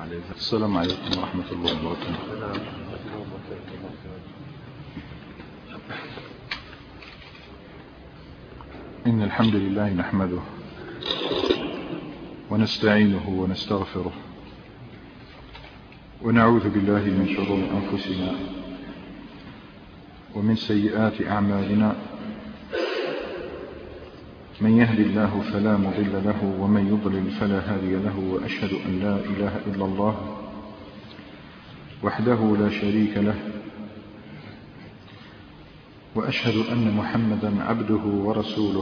السلام عليكم ورحمة الله وبركاته. إن الحمد لله نحمده ونستعينه ونستغفره ونعوذ بالله من شرور أنفسنا ومن سيئات أعمالنا. من يهد الله فلا مضل له ومن يضلل فلا هادي له، وأشهد أن لا إله إلا الله وحده لا شريك له، وأشهد أن محمدا عبده ورسوله.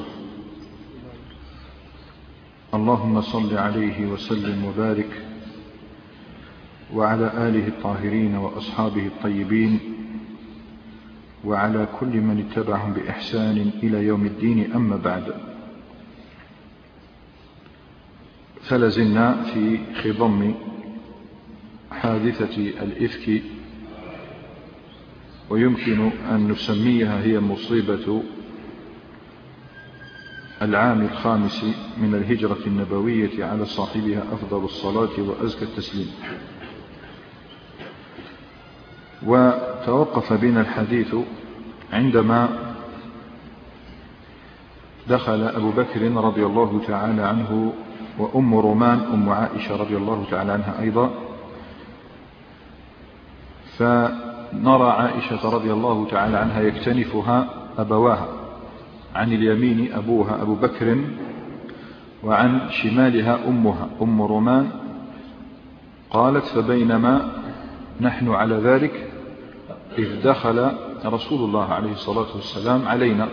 اللهم صل عليه وسلم وبارك وعلى آله الطاهرين وأصحابه الطيبين وعلى كل من اتبعهم بإحسان إلى يوم الدين. أما بعد، فلازلنا في خضم حادثة الإفك، ويمكن أن نسميها هي مصيبة العام الخامس من الهجرة النبوية على صاحبها أفضل الصلاة وأزكى التسليم. وتوقف بنا الحديث عندما دخل أبو بكر رضي الله تعالى عنه وأم رومان أم عائشة رضي الله تعالى عنها أيضا، فنرى عائشة رضي الله تعالى عنها يكتنفها أبواها، عن اليمين أبوها أبو بكر وعن شمالها أمها أم رومان. قالت: فبينما نحن على ذلك إذ دخل رسول الله عليه الصلاة والسلام علينا.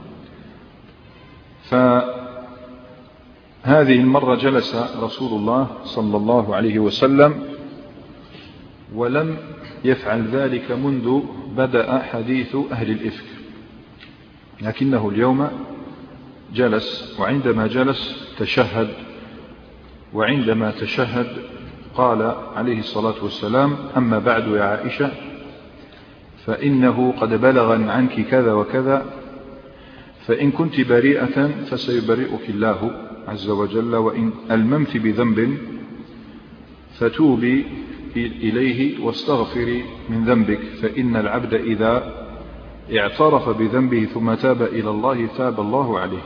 فهذه المرة جلس رسول الله صلى الله عليه وسلم ولم يفعل ذلك منذ بدأ حديث أهل الإفك، لكنه اليوم جلس، وعندما جلس تشهد، وعندما تشهد قال عليه الصلاة والسلام: أما بعد يا عائشة، فإنه قد بلغ عنك كذا وكذا، فإن كنت بريئة فسيبرئك الله عز وجل، وإن ألممت بذنب فتوبي إليه واستغفري من ذنبك، فإن العبد إذا اعترف بذنبه ثم تاب إلى الله تاب الله عليه.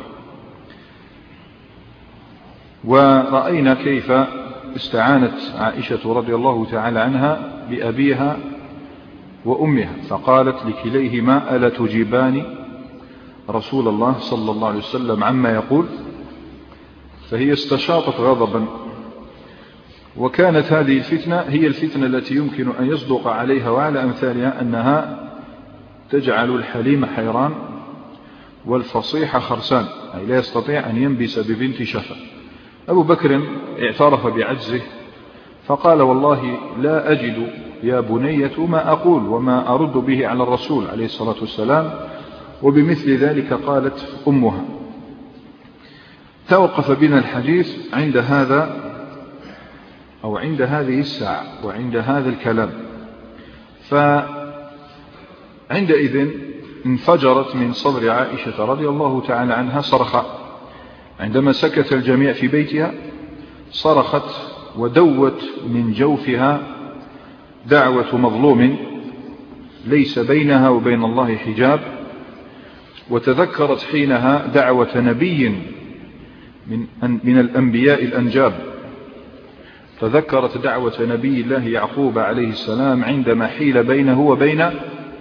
ورأينا كيف استعانت عائشة رضي الله تعالى عنها بأبيها وأمها، فقالت لكليهما: ألا تجيبان رسول الله صلى الله عليه وسلم عما يقول؟ فهي استشاطت غضبا. وكانت هذه الفتنة هي الفتنة التي يمكن أن يصدق عليها وعلى أمثالها أنها تجعل الحليم حيران والفصيح خرسان، أي لا يستطيع أن ينبس ببنت شفا. أبو بكر اعترف بعجزه فقال: والله لا أجد يا بنية ما أقول وما أرد به على الرسول عليه الصلاة والسلام. وبمثل ذلك قالت أمها. توقف بنا الحديث عند هذا أو عند هذه الساعة وعند هذا الكلام. فعندئذ انفجرت من صدر عائشة رضي الله تعالى عنها صرخة، عندما سكت الجميع في بيتها صرخت ودوت من جوفها دعوة مظلوم ليس بينها وبين الله حجاب، وتذكرت حينها دعوة نبي من الأنبياء الأنجاب، تذكرت دعوة نبي الله يعقوب عليه السلام عندما حيل بينه وبين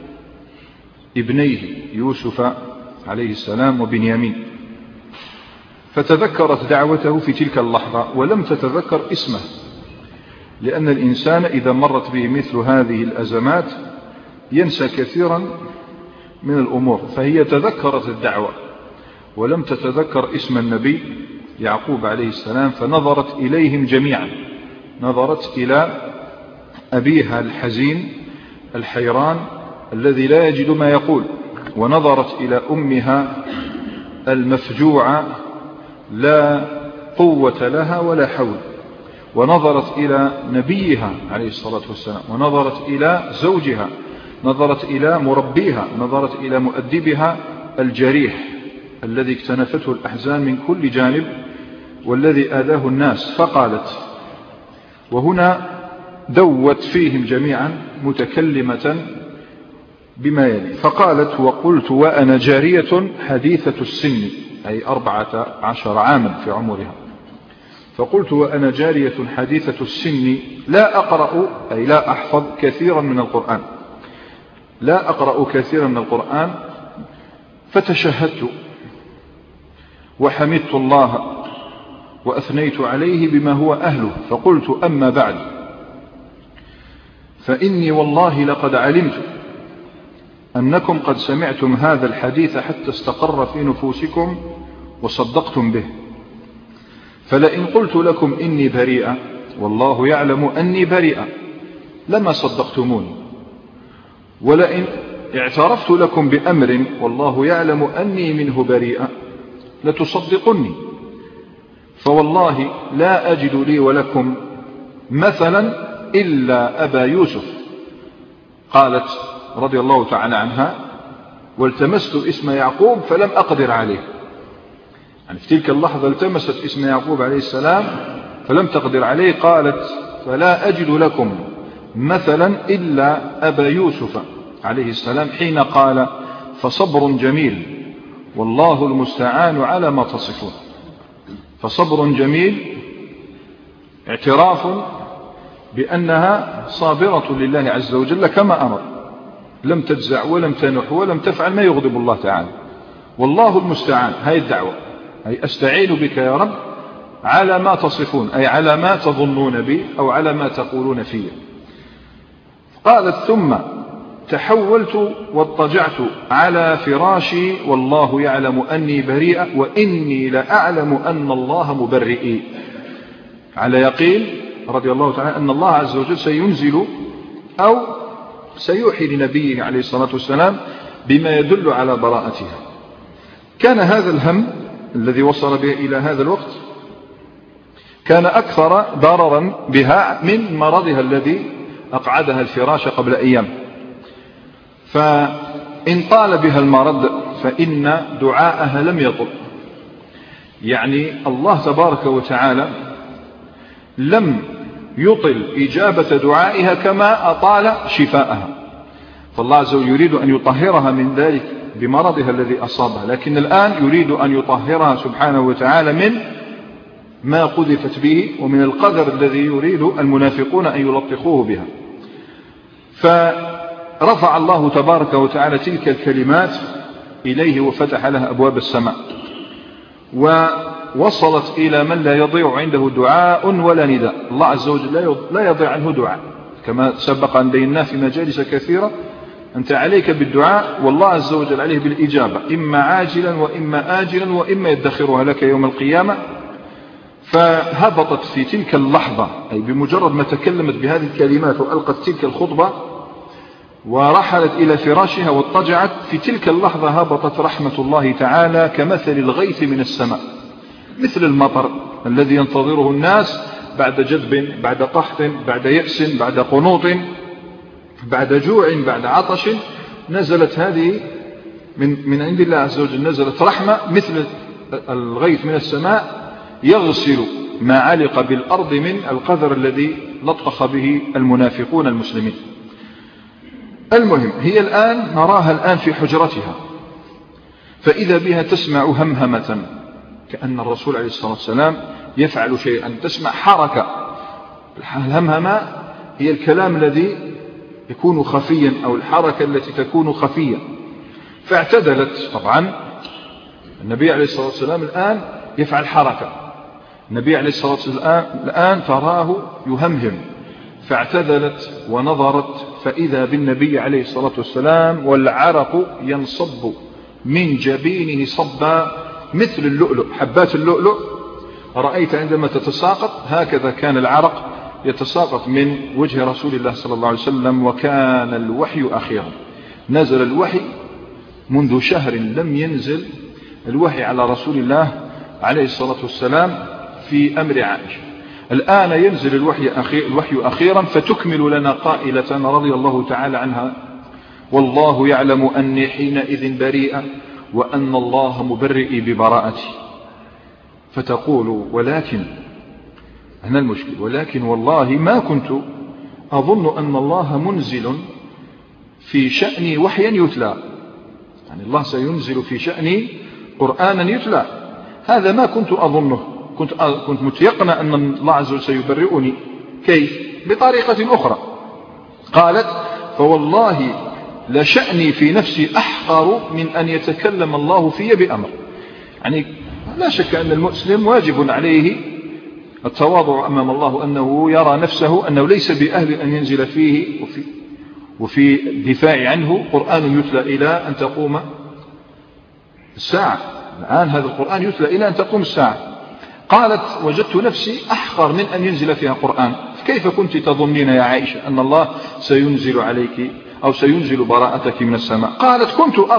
ابنيه يوسف عليه السلام وبنيامين، فتذكرت دعوته في تلك اللحظة ولم تتذكر اسمه، لأن الإنسان إذا مرت به مثل هذه الأزمات ينسى كثيرا من الأمور. فهي تذكرت الدعوة ولم تتذكر اسم النبي يعقوب عليه السلام، فنظرت إليهم جميعا، نظرت إلى أبيها الحزين الحيران الذي لا يجد ما يقول، ونظرت إلى أمها المفجوعة لا قوة لها ولا حول، ونظرت إلى نبيها عليه الصلاة والسلام، ونظرت إلى زوجها، نظرت إلى مربيها، نظرت إلى مؤدبها الجريح الذي اكتنفته الأحزان من كل جانب والذي آذاه الناس. فقالت، وهنا دوت فيهم جميعا متكلمة بما يلي. فقالت: وقلت وأنا جارية حديثة السن، أي 14 عاما في عمرها. فقلت وأنا جارية حديثة السن لا أقرأ، أي لا أحفظ كثيرا من القرآن، لا أقرأ كثيرا من القرآن. فتشهدت وحمدت الله وأثنيت عليه بما هو أهله. فقلت: أما بعد، فإني والله لقد علمت أنكم قد سمعتم هذا الحديث حتى استقر في نفوسكم وصدقتم به، فلئن قلت لكم إني بريئة والله يعلم أني بريئة لما صدقتموني، ولئن اعترفت لكم بأمر والله يعلم أني منه بريئة لتصدقني، فوالله لا أجد لي ولكم مثلا إلا أبا يوسف. قالت رضي الله تعالى عنها: والتمست اسم يعقوب فلم أقدر عليه. يعني في تلك اللحظة التمست اسم يعقوب عليه السلام فلم تقدر عليه. قالت: فلا أجد لكم مثلا إلا أبا يوسف عليه السلام حين قال: فصبر جميل والله المستعان على ما تصفون. فصبر جميل اعتراف بأنها صابرة لله عز وجل كما أمر، لم تجزع ولم تنح ولم تفعل ما يغضب الله تعالى. والله المستعان، هاي الدعوة، أي أستعين بك يا رب على ما تصفون، أي على ما تظنون بي أو على ما تقولون في. قالت: ثم تحولت واضطجعت على فراشي والله يعلم أني بريئة وإني لأعلم أن الله مبرئي. على يقين رضي الله تعالى أن الله عز وجل سينزل أو سيوحي لنبيه عليه الصلاة والسلام بما يدل على براءتها. كان هذا الهم الذي وصل به إلى هذا الوقت كان أكثر ضررا بها من مرضها الذي أقعدها الفراش قبل أيام. فإن طال بها المرض فإن دعاءها لم يطل، يعني الله تبارك وتعالى لم يطل إجابة دعائها كما أطال شفاءها. فالله عز وجل يريد أن يطهرها من ذلك بمرضها الذي أصابها، لكن الآن يريد أن يطهرها سبحانه وتعالى من ما قذفت به ومن القدر الذي يريد المنافقون أن يلطخوه بها. فرفع الله تبارك وتعالى تلك الكلمات إليه وفتح لها أبواب السماء، ووصلت إلى من لا يضيع عنده دعاء ولا نداء. الله عز وجل لا يضيع عنه دعاء، كما سبق أن بينا في مجالس كثيرة. أنت عليك بالدعاء والله عز وجل عليه بالإجابة، إما عاجلا وإما آجلا وإما يدخرها لك يوم القيامة. فهبطت في تلك اللحظة، أي بمجرد ما تكلمت بهذه الكلمات وألقت تلك الخطبة ورحلت إلى فراشها واضطجعت، في تلك اللحظة هبطت رحمة الله تعالى كمثل الغيث من السماء، مثل المطر الذي ينتظره الناس بعد جذب، بعد قحط، بعد يأس، بعد قنوط، بعد جوع، بعد عطش. نزلت هذه من عند الله عز وجل، نزلت رحمة مثل الغيث من السماء يغسل ما علق بالأرض من القذر الذي لطخ به المنافقون المسلمين. المهم، هي الآن نراها الآن في حجرتها، فإذا بها تسمع همهمة كأن الرسول عليه الصلاة والسلام يفعل شيئا، تسمع حركة. الهمهمة هي الكلام الذي يكون خفيا أو الحركة التي تكون خفية. فاعتدلت. طبعا النبي عليه الصلاة والسلام الآن يفعل حركة، النبي عليه الصلاة والسلام الآن تراه يهمهم، فاعتدلت ونظرت فإذا بالنبي عليه الصلاة والسلام والعرق ينصب من جبينه صبا مثل اللؤلؤ، حبات اللؤلؤ رأيت عندما تتساقط هكذا كان العرق يتساقط من وجه رسول الله صلى الله عليه وسلم. وكان الوحي أخيرا، نزل الوحي منذ شهر لم ينزل الوحي على رسول الله عليه الصلاة والسلام في أمر عائشة. الآن ينزل الوحي أخيرا، فتكمل لنا قائلة رضي الله تعالى عنها: والله يعلم أني حينئذ بريئة وأن الله مبرئي ببراءتي. فتقول: ولكن هنا المشكل، ولكن والله ما كنت أظن أن الله منزل في شأني وحيا يتلى، يعني الله سينزل في شأني قرآنا يتلى. هذا ما كنت أظنه، كنت متيقن أن الله عز وجل سيبرئني. كيف؟ بطريقة أخرى. قالت: فوالله لشأني في نفسي أحقر من أن يتكلم الله في بأمر. يعني لا شك أن المسلم واجب عليه التواضع أمام الله، أنه يرى نفسه أنه ليس بأهل أن ينزل فيه وفي الدفاع عنه قرآن يتلى إلى أن تقوم الساعة. الآن هذا القرآن يتلى إلى أن تقوم الساعة. قالت: وجدت نفسي أحقر من أن ينزل فيها قرآن. كيف كنت تظنين يا عائشة أن الله سينزل عليك أو سينزل براءتك من السماء؟ قالت: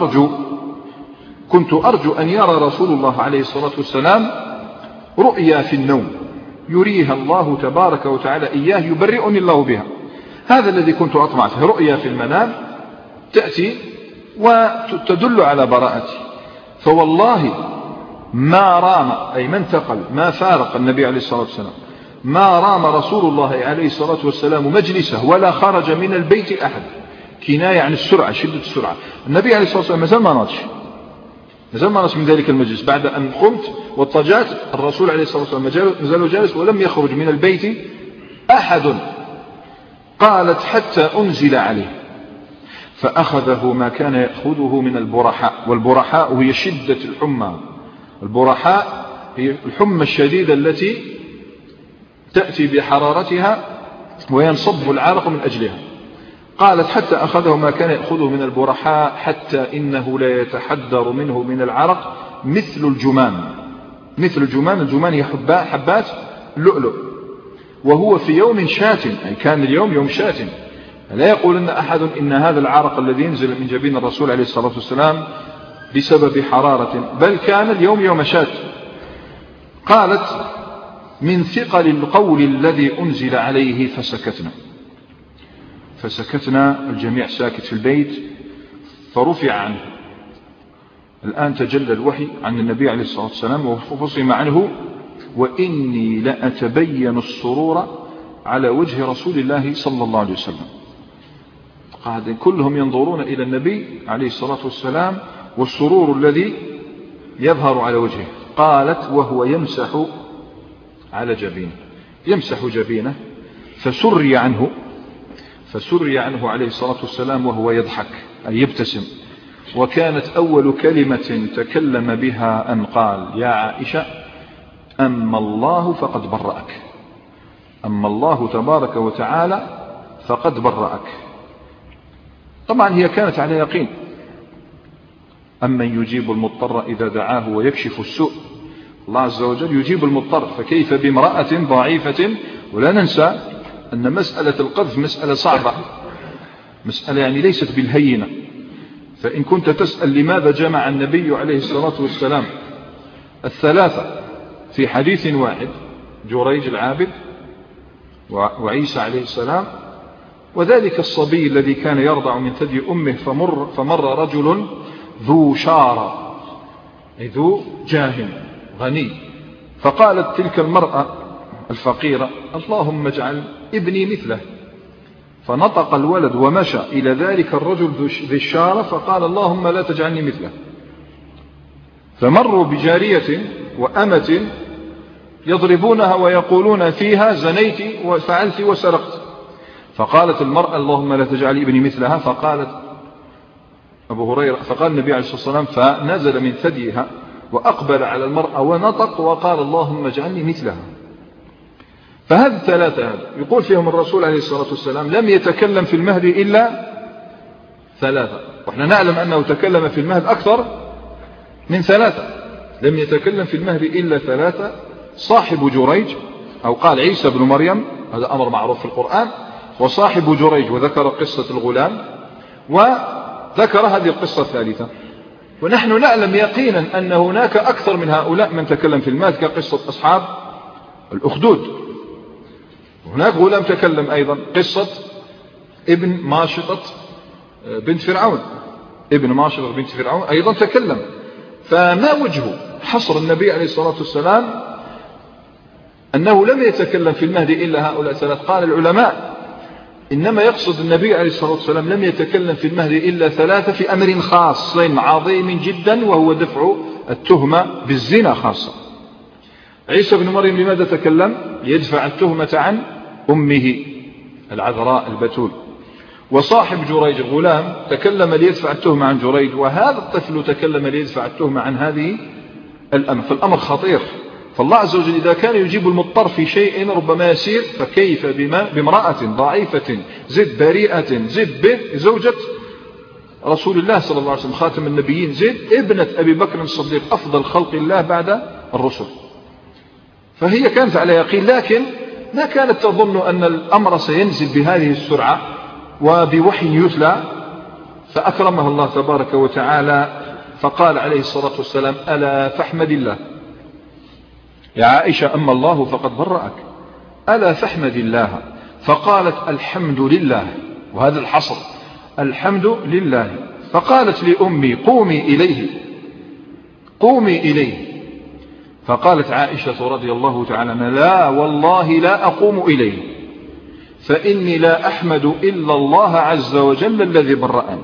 كنت أرجو أن يرى رسول الله عليه الصلاة والسلام رؤيا في النوم يريها الله تبارك وتعالى إياه يبرئني الله بها. هذا الذي كنت أطمع فيه، رؤيا في المنام تأتي وتدل على براءتي. فوالله ما رام، أي ما انتقل، ما فارق النبي عليه الصلاة والسلام، ما رام رسول الله عليه الصلاة والسلام مجلسه ولا خرج من البيت أحد. كناية عن السرعة، شدة السرعة. النبي عليه الصلاة والسلام مازال ما نضج من ذلك المجلس. بعد أن قمت واضطجعت، الرسول عليه الصلاة والسلام مازال جالس ولم يخرج من البيت أحد. قالت: حتى أنزل عليه فأخذه ما كان يأخذه من البرحاء. والبرحاء هي شدة الحمى. البرحاء هي الحمى الشديدة التي تأتي بحرارتها وينصب العرق من أجلها. قالت: حتى أخذه ما كان يأخذه من البرحاء حتى إنه لا يتحدر منه من العرق مثل الجمان. الجمان هي حبات اللؤلؤ. وهو في يوم شات، يعني كان اليوم يوم شات. لا يقول أن أحد إن هذا العرق الذي ينزل من جبين الرسول عليه الصلاة والسلام بسبب حرارة، بل كان اليوم يوم شات. قالت: من ثقل القول الذي أنزل عليه فسكتنا، الجميع ساكت في البيت، فرفع عنه. الآن تجلى الوحي عن النبي عليه الصلاة والسلام وفصم عنه: وإني لأتبين السرور على وجه رسول الله صلى الله عليه وسلم. قاعد كلهم ينظرون إلى النبي عليه الصلاة والسلام والسرور الذي يظهر على وجهه. قالت: وهو يمسح على جبينه، يمسح جبينه، فسري عنه عليه الصلاة والسلام وهو يضحك، أي يبتسم. وكانت أول كلمة تكلم بها أن قال: يا عائشة، أما الله فقد برأك، أما الله تبارك وتعالى فقد برأك. طبعا هي كانت على يقين. أمن يجيب المضطر إذا دعاه ويكشف السوء. الله عز وجل يجيب المضطر، فكيف بامرأة ضعيفة؟ ولا ننسى أن مسألة القذف مسألة صعبة، مسألة يعني ليست بالهينة. فإن كنت تسأل لماذا جمع النبي عليه الصلاة والسلام الثلاثة في حديث واحد، جريج العابد وعيسى عليه السلام وذلك الصبي الذي كان يرضع من ثدي أمه، فمر رجل ذو شارة، ذو جاه غني، فقالت تلك المرأة الفقيرة: اللهم اجعل ابني مثله. فنطق الولد ومشى إلى ذلك الرجل ذي الشارة فقال: اللهم لا تجعلني مثله. فمروا بجارية وأمة يضربونها ويقولون فيها: زنيت وفعلت وسرقت. فقالت المرأة: اللهم لا تجعل ابني مثلها. فقالت أبو هريرة، فقال النبي عليه الصلاة والسلام، فنزل من ثديها وأقبل على المرأة ونطق وقال: اللهم اجعلني مثلها. فهذه الثلاثة يقول فيهم الرسول عليه الصلاة والسلام لم يتكلم في المهد إلا ثلاثة، وإحنا نعلم أنه تكلم في المهد أكثر من ثلاثة. لم يتكلم في المهد إلا ثلاثة: صاحب جريج، أو قال عيسى بن مريم، هذا أمر معروف في القرآن، وصاحب جريج، وذكر قصة الغلام، وذكر هذه القصة الثالثة. ونحن نعلم يقينا أن هناك أكثر من هؤلاء من تكلم في المهد، كقصة أصحاب الأخدود. هناك غلام تكلم أيضا، قصة ابن ماشطة بنت فرعون، ابن ماشطة بنت فرعون أيضا تكلم. فما وجه حصر النبي عليه الصلاة والسلام أنه لم يتكلم في المهد إلا هؤلاء الثلاث؟ قال العلماء إنما يقصد النبي عليه الصلاة والسلام لم يتكلم في المهدي إلا 3 في أمر خاص عظيم جدا، وهو دفع التهمة بالزنا خاصة. عيسى بن مريم لماذا تكلم؟ ليدفع التهمة عن أمه العذراء البتول. وصاحب جريج الغلام تكلم ليدفع التهمة عن جريج، وهذا الطفل تكلم ليدفع التهمة عن هذه الأمة. فالأمر خطير. فالله عز وجل إذا كان يجيب المضطر في شيء ربما يسير، فكيف بامرأة ضعيفة زد بريئة زد به زوجة رسول الله صلى الله عليه وسلم خاتم النبيين، زد ابنة أبي بكر الصديق أفضل خلق الله بعد الرسل. فهي كانت على يقين، لكن ما كانت تظن أن الأمر سينزل بهذه السرعة وبوحي يتلى. فأكرمها الله تبارك وتعالى فقال عليه الصلاة والسلام: ألا فاحمد الله يا عائشة، أما الله فقد برأك، ألا فاحمد الله. فقالت: الحمد لله، وهذا الحصر، الحمد لله. فقالت لأمي: قومي إليه، قومي إليه. فقالت عائشة رضي الله تعالى عنها: لا والله لا أقوم إليه، فإني لا أحمد إلا الله عز وجل الذي برأني.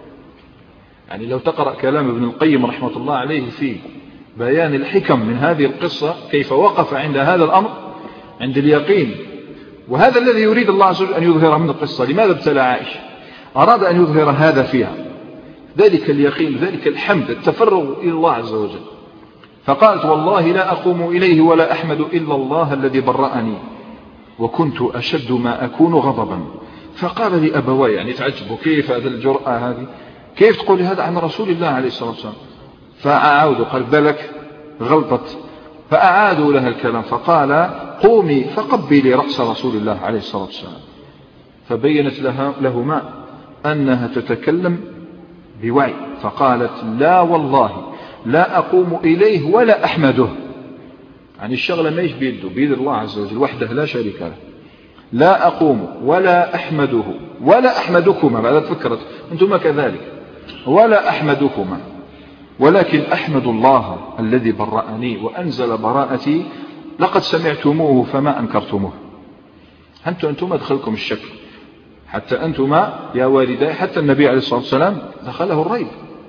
يعني لو تقرأ كلام ابن القيم رحمة الله عليه في بيان الحكم من هذه القصة، كيف وقف عند هذا الأمر، عند اليقين. وهذا الذي يريد الله عز وجل أن يظهره من القصة. لماذا ابتلى عائشة؟ أراد أن يظهر هذا فيها، ذلك اليقين، ذلك الحمد، التفرغ إلى الله عز وجل. فقالت: والله لا أقوم إليه ولا أحمد إلا الله الذي برأني، وكنت أشد ما أكون غضبا. فقال لي أبواي، يعني تعجبوا كيف هذا الجرأة هذه، كيف تقول هذا عن رسول الله عليه الصلاة والسلام؟ فأعادوا، قال: بالك غلطت. فأعادوا لها الكلام، فقال: قومي فقبلي رأس رسول الله عليه الصلاة والسلام. فبينت لهما أنها تتكلم بوعي، فقالت: لا والله لا أقوم إليه ولا أحمده. يعني الشغلة ما بيده، بيد الله عز وجل وحده لا شريك له. لا أقوم ولا أحمده ولا أحمدكما، بعد فكرت أنتما كذلك، ولا أحمدكما، ولكن أحمد الله الذي برأني وأنزل براءتي، لقد سمعتموه فما أنكرتموه. أنتم أدخلكم الشك، حتى أنتما يا والداي، حتى النبي عليه الصلاة والسلام دخله الريب.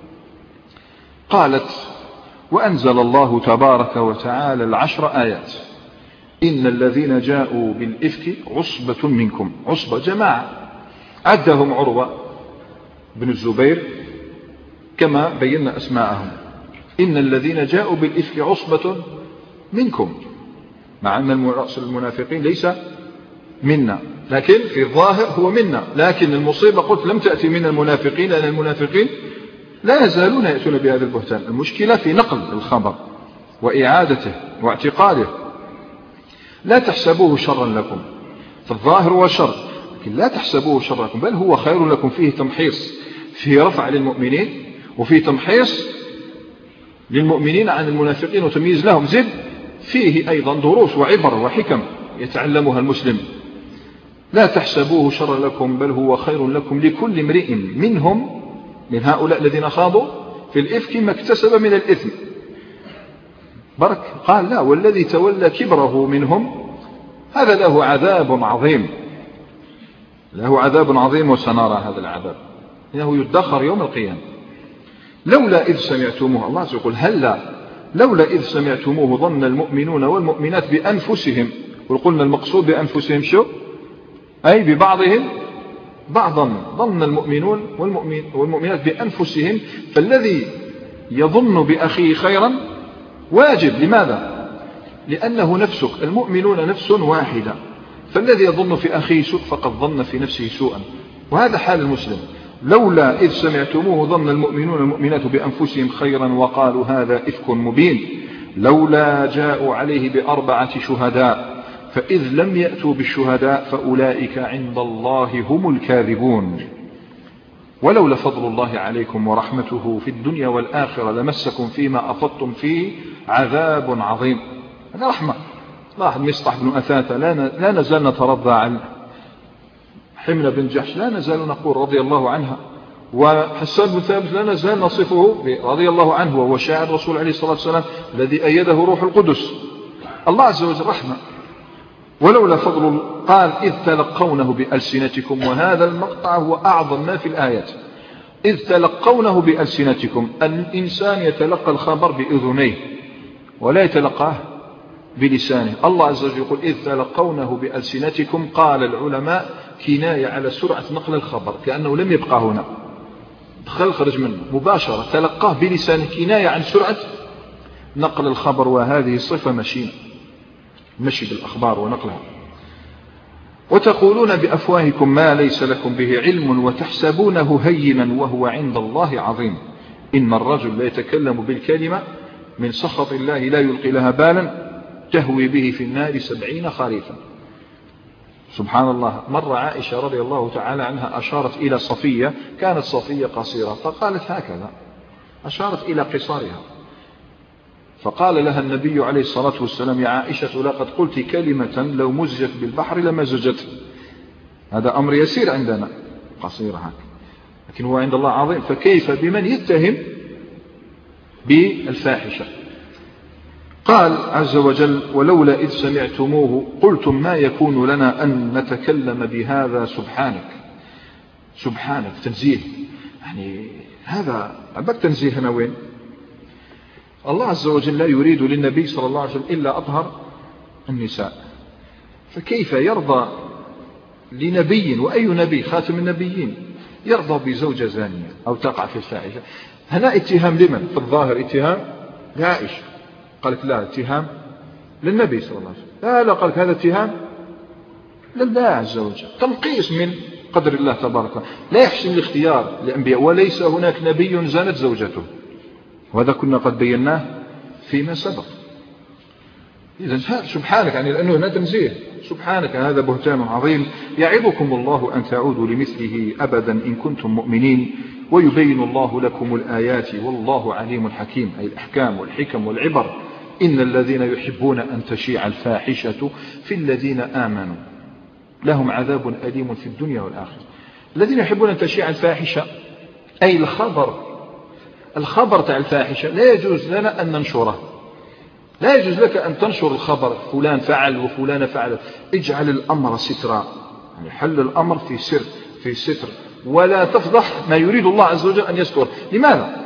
قالت: وأنزل الله تبارك وتعالى 10 آيات: إن الذين جاءوا بالإفك عصبة منكم. عصبة جماعة، عدهم عروة بن الزبير كما بينا أسماءهم. إن الذين جاءوا بالإفك عصبة منكم، مع أن رأس المنافقين ليس منا، لكن في الظاهر هو منا. لكن المصيبة قلت لم تأتي من المنافقين، لأن المنافقين لا يزالون يأتون بهذا البهتان. المشكلة في نقل الخبر وإعادته واعتقاده. لا تحسبوه شرا لكم، فالظاهر هو شر، لكن لا تحسبوه شرا لكم، بل هو خير لكم. فيه تمحيص، فيه رفع للمؤمنين، وفيه تمحيص للمؤمنين عن المنافقين وتمييز لهم. زد فيه أيضا دروس وعبر وحكم يتعلمها المسلم. لا تحسبوه شرا لكم بل هو خير لكم، لكل امرئ منهم، من هؤلاء الذين خاضوا في الإفك، ما اكتسب من الإثم. برك قال: لا، والذي تولى كبره منهم هذا له عذاب عظيم، له عذاب عظيم، وسنرى هذا العذاب إنه يدخر يوم القيامة. لولا إذ سمعتموه، الله يقول: هلا لولا إذ سمعتموه ظن المؤمنون والمؤمنات بأنفسهم. وقلنا المقصود بأنفسهم شو؟ أي ببعضهم بعضا. ظن المؤمنون والمؤمنات بأنفسهم، فالذي يظن بأخيه خيرا واجب. لماذا؟ لأنه نفسك، المؤمنون نفس واحدة، فالذي يظن في أخيه سوء فقد ظن في نفسه سوءا، وهذا حال المسلم. لولا إذ سمعتموه ظن المؤمنون والمؤمنات بأنفسهم خيرا وقالوا هذا إفك مبين، لولا جاءوا عليه ب4 شهداء فإذ لم يأتوا بالشهداء فأولئك عند الله هم الكاذبون. ولولا فضل الله عليكم ورحمته في الدنيا والآخرة لمسكم فيما أفضتم فيه عذاب عظيم. هذا رحمة. لاحظ مصطح بن أثاثة لا نزال نترضى عن حملة بن جحش، لا نزال نقول رضي الله عنها، وحسان بن ثابت لا نزال نصفه رضي الله عنه، وهو شاعر الرسول عليه الصلاة والسلام الذي أيده روح القدس. الله عز وجل رحمة. ولولا فضل قال إذ تلقونه بألسنتكم، وهذا المقطع هو أعظم ما في الآيات. إذ تلقونه بألسنتكم، الإنسان يتلقى الخبر بأذنيه ولا يتلقاه بلسانه. الله عز وجل يقول إذ تلقونه بألسنتكم، قال العلماء كناية على سرعة نقل الخبر، كأنه لم يبقى هنا، دخل خرج منه مباشرة، تلقاه بلسانه، كناية عن سرعة نقل الخبر. وهذه صفة مشينة، مشي بالأخبار ونقلها. وتقولون بأفواهكم ما ليس لكم به علم وتحسبونه هينا وهو عند الله عظيم. إن الرجل لا يتكلم بالكلمة من سخط الله لا يلقي لها بالا تهوي به في النار 70 خريفا. سبحان الله. مرة عائشة رضي الله تعالى عنها أشارت إلى صفية، كانت صفية قصيرة، فقالت هكذا، أشارت إلى قصارها، فقال لها النبي عليه الصلاة والسلام يا عائشة لقد قلت كلمة لو مزجت بالبحر لمزجته. هذا أمر يسير عندنا، قصيرة هكذا، لكن هو عند الله عظيم. فكيف بمن يتهم بالفاحشة؟ قال عز وجل ولولا إذ سمعتموه قلتم ما يكون لنا أن نتكلم بهذا سبحانك. سبحانك تنزيه، يعني هذا أبك تنزيه هنا وين؟ الله عز وجل لا يريد للنبي صلى الله عليه وسلم إلا أطهر النساء، فكيف يرضى لنبي، وأي نبي خاتم النبيين، يرضى بزوجة زانية أو تقع في الفاحشة؟ هنا اتهام لمن؟ في الظاهر اتهام لعائشة، قالت لا اتهام للنبي صلى الله عليه وسلم، لا قالت هذا اتهام لله عز وجل، تنقيص من قدر الله تبارك وتعالى. لا يحسن الاختيار للأنبياء، وليس هناك نبي زانت زوجته، وهذا كنا قد بيناه فيما سبق. إذن سبحانك، يعني لأنه هنا تنزيه، سبحانك هذا بهتان عظيم. يعظكم الله أن تعودوا لمثله أبدا إن كنتم مؤمنين ويبين الله لكم الآيات والله عليم حكيم، أي الأحكام والحكم والعبر. إن الذين يحبون أن تشيع الفاحشة في الذين آمنوا لهم عذاب أليم في الدنيا والآخرة. الذين يحبون أن تشيع الفاحشة أي الخبر تاع الفاحشة لا يجوز لنا أن ننشره، لا يجوز لك أن تنشر الخبر فلان فعل وفلان فعل. اجعل الأمر سترا، يعني حل الأمر في ستر، ولا تفضح ما يريد الله عز وجل أن يستر. لماذا؟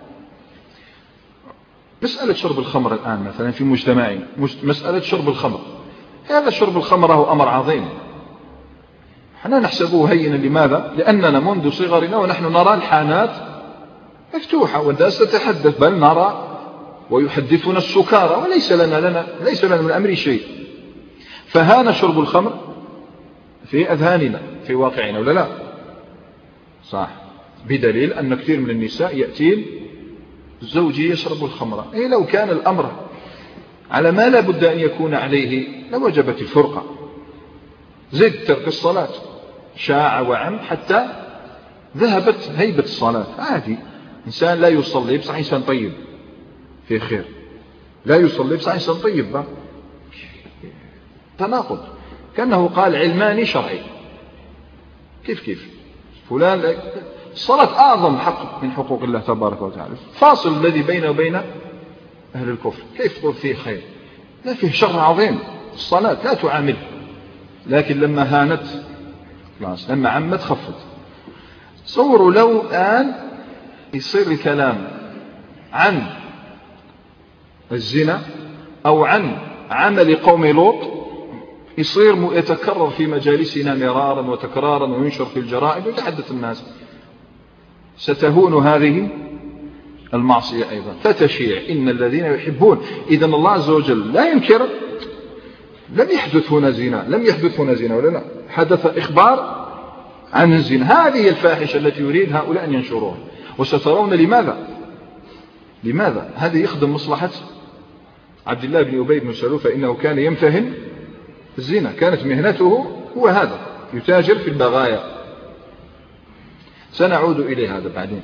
مسألة شرب الخمر الآن مثلا في مجتمعنا، مسألة شرب الخمر، هذا شرب الخمر هو أمر عظيم، احنا نحسبه هينا. لماذا؟ لأننا منذ صغرنا ونحن نرى الحانات مفتوحة والناس تتحدث، بل نرى ويحدثنا السكارى، وليس لنا من الأمر شيء. فهان شرب الخمر في أذهاننا في واقعنا ولا لا؟ صح. بدليل أن كثير من النساء يأتين زوجي يشرب الخمر. لو كان الأمر على ما لا بد أن يكون عليه لوجبت الفرقة. زد ترك الصلاة شاع وعم حتى ذهبت هيبة الصلاة. عادي، إنسان لا يصلي بصح إنسان طيب في خير، لا يصلي بصح إنسان طيب، تناقض. كأنه قال علماني شرعي. كيف فلان الصلاة أعظم حق من حقوق الله تبارك وتعالى، فاصل الذي بينه وبين أهل الكفر. كيف تقول فيه خير؟ لا، فيه شر عظيم. الصلاة لا تعامل، لكن لما هانت خلاص، لما عمت خفت. تصوروا لو الآن يصير الكلام عن الزنا أو عن عمل قوم لوط، يصير يتكرر في مجالسنا مرارا وتكرارا وينشر في الجرائد ويتحدث الناس، ستهون هذه المعصية أيضا فتشيع. إن الذين يحبون، إذن الله عز وجل لا ينكر، لم يحدث هنا زنا ولا لا، حدث إخبار عن الزنا. هذه الفاحشة التي يريد هؤلاء أن ينشروها. وسترون لماذا هذا يخدم مصلحة عبد الله بن أبي بن سلول، فإنه كان يمتهن الزنا، كانت مهنته هو هذا، يتاجر في البغايا. سنعود إلى هذا بعدين.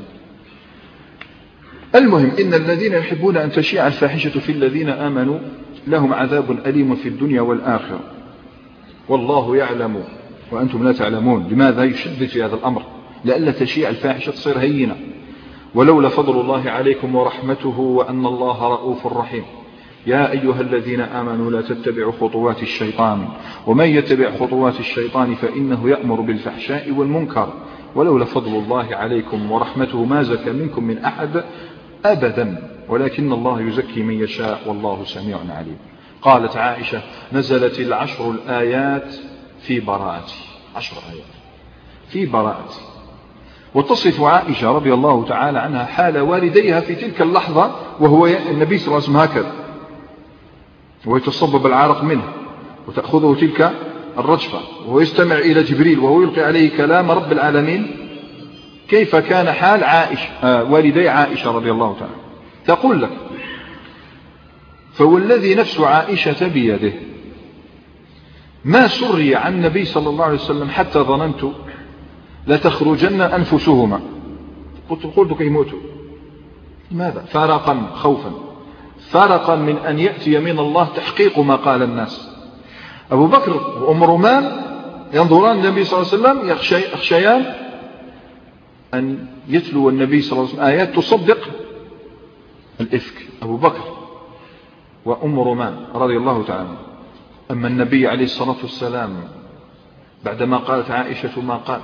المهم إن الذين يحبون أن تشيع الفاحشة في الذين آمنوا لهم عذاب أليم في الدنيا والآخرة والله يعلم وأنتم لا تعلمون. لماذا يشدد في هذا الأمر؟ لئلا تشيع الفاحشة تصير هينة. ولولا فضل الله عليكم ورحمته وأن الله رؤوف رحيم. يا أيها الذين آمنوا لا تتبعوا خطوات الشيطان ومن يتبع خطوات الشيطان فإنه يأمر بالفحشاء والمنكر ولولا فضل الله عليكم ورحمته ما زكى منكم من أحد أبدا ولكن الله يزكي من يشاء والله سميع عليم. قالت عائشة نزلت 10 الآيات في براءتي، 10 آيات في براءتي. وتصف عائشة رضي الله تعالى عنها حال والديها في تلك اللحظة وهو النبي صلى الله عليه وسلم هكذا ويتصبب العرق منه وتأخذه تلك الرجفة وهو يستمع إلى جبريل وهو يلقي عليه كلام رب العالمين. كيف كان حال عائشة والدي عائشة رضي الله تعالى. تقول لك فوالذي نفس عائشة بيده ما سري عن النبي صلى الله عليه وسلم حتى ظننت لتخرجن أنفسهما. قلت كي يموتوا. لماذا؟ فرقا خوفا، فرقا من أن يأتي من الله تحقيق ما قال الناس. أبو بكر وأم رومان ينظران النبي صلى الله عليه وسلم يخشيان أن يتلو النبي صلى الله عليه وسلم آيات تصدق الإفك. أبو بكر وأم رومان رضي الله تعالى. أما النبي عليه الصلاة والسلام بعدما قالت عائشة ما قال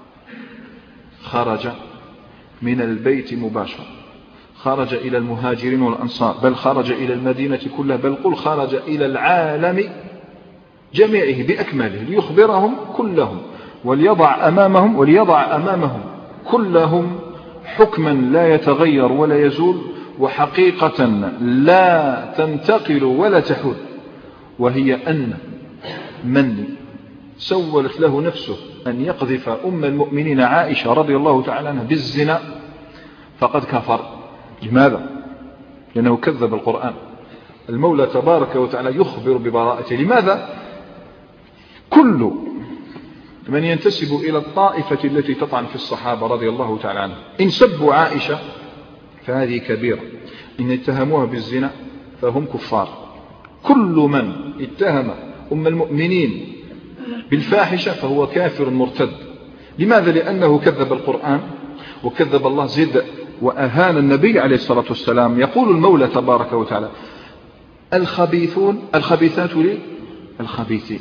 خرج من البيت مباشرة، خرج إلى المهاجرين والأنصار، بل خرج إلى المدينة كلها، بل قل خرج إلى العالم جميعه بأكمله ليخبرهم كلهم وليضع أمامهم كلهم حكما لا يتغير ولا يزول وحقيقة لا تنتقل ولا تحول، وهي أن من سولت له نفسه أن يقذف أم المؤمنين عائشة رضي الله تعالى عنها بالزنا فقد كفر. لماذا؟ لأنه كذب القرآن. المولى تبارك وتعالى يخبر ببراءته. لماذا؟ كل من ينتسب إلى الطائفة التي تطعن في الصحابة رضي الله تعالى عنهم إن سبوا عائشة فهذه كبيرة، إن اتهموها بالزنا فهم كفار. كل من اتهم أم المؤمنين بالفاحشة فهو كافر مرتد. لماذا؟ لأنه كذب القرآن وكذب الله زد وأهان النبي عليه الصلاة والسلام. يقول المولى تبارك وتعالى الخبيثات للخبيثين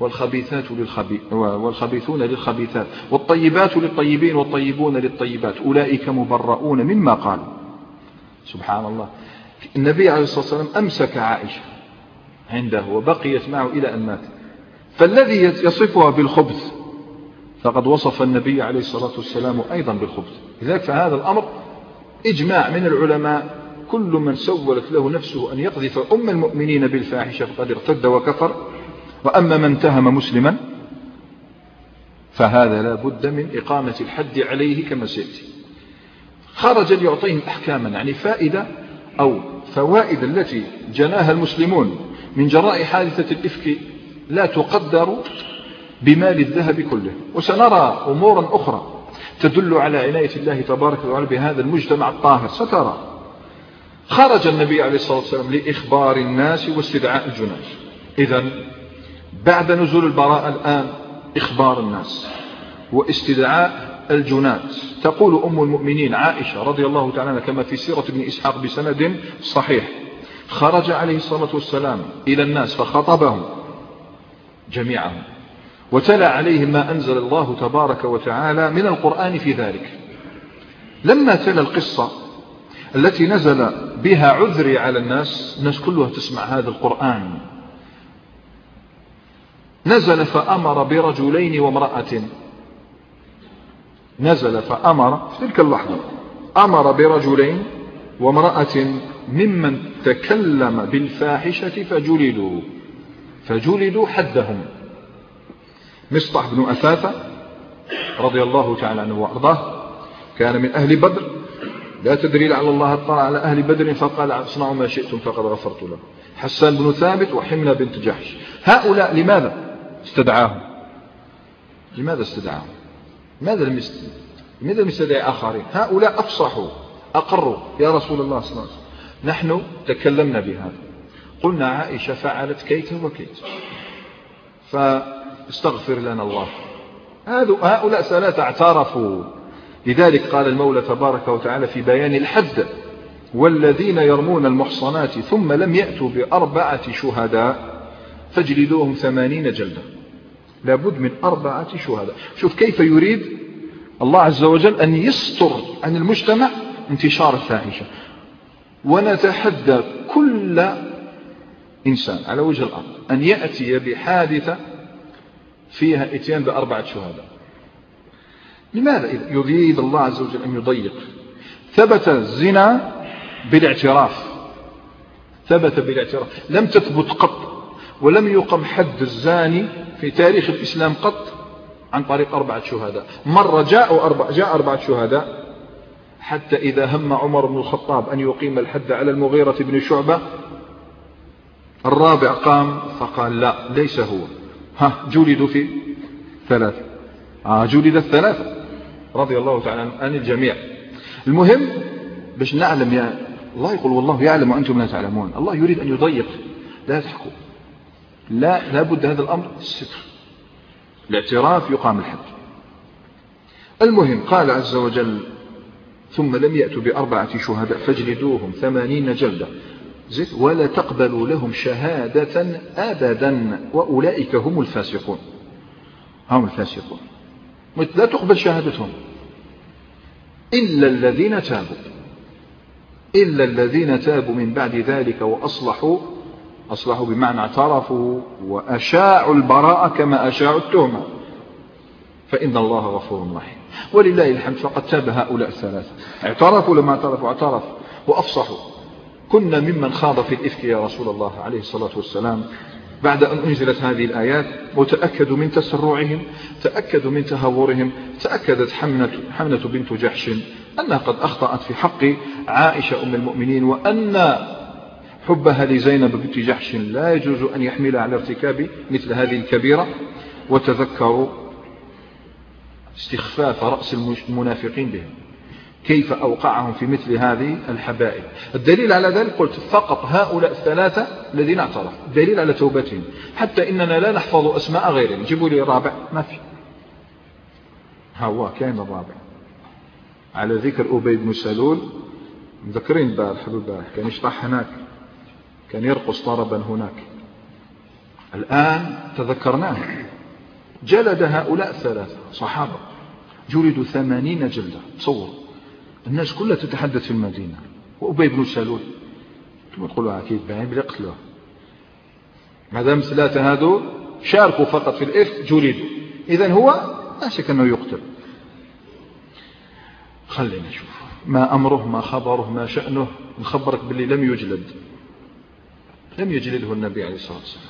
والخبيثون للخبيثات والطيبات للطيبين والطيبون للطيبات أولئك مبرؤون مما قالوا. سبحان الله. النبي عليه الصلاة والسلام أمسك عائشة عنده وبقيت معه إلى أن مات. فالذي يصفها بالخبث فقد وصف النبي عليه الصلاة والسلام أيضا بالخبث. لذلك فهذا الأمر إجماع من العلماء، كل من سولت له نفسه أن يقذف أم المؤمنين بالفاحشة فقد ارتد وكفر. وأما من اتهم مسلما فهذا لا بد من إقامة الحد عليه كما سيأتي. خرج ليعطيهم أحكاما، يعني فائدة أو فوائد التي جناها المسلمون من جراء حادثة الإفك لا تقدر بمال الذهب كله. وسنرى أمورا أخرى تدل على عناية الله تبارك وتعالى بهذا المجتمع الطاهر. سترى خرج النبي عليه الصلاة والسلام لإخبار الناس واستدعاء الجناس. إذن بعد نزول البراءة الآن إخبار الناس واستدعاء الجنات. تقول أم المؤمنين عائشة رضي الله تعالى عنها كما في سيرة ابن إسحاق بسند صحيح خرج عليه الصلاة والسلام إلى الناس فخطبهم جميعهم وتلا عليهم ما أنزل الله تبارك وتعالى من القرآن في ذلك. لما تلا القصة التي نزل بها عذري على الناس كلها تسمع هذا القرآن. نزل فأمر برجلين وامرأة، نزل فأمر في تلك اللحظة أمر برجلين وامرأة ممن تكلم بالفاحشة فجلدوا حدهم. مصطح بن أثاثة رضي الله تعالى عنه وأرضاه كان من أهل بدر. لا تدري لعل الله اطلع على أهل بدر فقال اصنعوا ما شئتم فقد غفرت لكم. حسان بن ثابت وحملة بنت جحش. هؤلاء لماذا استدعاهم؟ لماذا استدعاهم؟ لماذا لم يستدعي آخرين؟ هؤلاء أفصحوا أقروا يا رسول الله صلى الله عليه وسلم نحن تكلمنا بهذا، قلنا عائشة فعلت كيت وكيت فاستغفر لنا الله. هؤلاء ثلاثة اعترفوا. لذلك قال المولى تبارك وتعالى في بيان الحد والذين يرمون المحصنات ثم لم يأتوا ب4 شهداء فاجلدوهم 80 جلدة. لابد من 4 شهداء. شوف كيف يريد الله عز وجل أن يستر عن المجتمع انتشار الفاحشة. ونتحدى كل إنسان على وجه الأرض أن يأتي بحادثة فيها اتيان ب4 شهداء. لماذا؟ يريد الله عز وجل أن يضيق. ثبت الزنا بالاعتراف، ثبت بالاعتراف، لم تثبت قط ولم يقم حد الزاني في تاريخ الإسلام قط عن طريق 4 شهداء. مرة جاء 4 شهداء، حتى إذا هم عمر بن الخطاب أن يقيم الحد على المغيرة بن شعبة، الرابع قام فقال لا ليس هو، جلدوا في 3، جلد 3 رضي الله تعالى عن الجميع. المهم باش نعلم يا الله، يقول والله يعلم وأنتم لا تعلمون. الله يريد أن يضيق، لا تحكوا، لا بد هذا الأمر الستر، الاعتراف يقام الحد. المهم قال عز وجل ثم لم يأتوا ب4 شهداء فاجلدوهم 80 جلدة ولا تقبلوا لهم شهادة أبدا وأولئك هم الفاسقون. هم الفاسقون، لا تقبل شهادتهم إلا الذين تابوا من بعد ذلك وأصلحوا بمعنى اعترفوا وأشاعوا البراءة كما أشاعوا التهمة، فإن الله غفور رحيم. ولله الحمد فقد تاب هؤلاء 3، اعترفوا لما اعترفوا وأفصحوا. كنا ممن خاض في الإفك يا رسول الله عليه الصلاة والسلام بعد أن أنزلت هذه الآيات، وتأكدوا من تسرعهم، تأكدوا من تهورهم. تأكدت حمنة بنت جحش أنها قد أخطأت في حق عائشة أم المؤمنين، وأن حبها لزينب بنت جحش لا يجوز أن يحملها على ارتكاب مثل هذه الكبيرة. وتذكروا استخفاف رأس المنافقين بهم، كيف أوقعهم في مثل هذه الحبائل. الدليل على ذلك قلت فقط هؤلاء 3 الذين اعترفوا، دليل على توبتهم، حتى إننا لا نحفظ أسماء غيرهم. جيبوا لي الرابع، ما في. هو كان الرابع على ذكر أبي بن سلول، مذكرين البارح كان يشطح هناك، كان يرقص طربا هناك. الآن تذكرناه، جلد هؤلاء 3 صحابة، جلدوا 80 جلدة. تصور الناس كلها تتحدث في المدينة، وأبي بن سلول ثم تقولوا أكيد بعين بلا قتلوه، ما دام 3 هذو شاركوا فقط في الإفك جلدوا، إذن هو لا شك أنه يقتل. خلينا نشوف ما أمره، ما خبره، ما شأنه. نخبرك باللي لم يجلده النبي عليه الصلاة والسلام،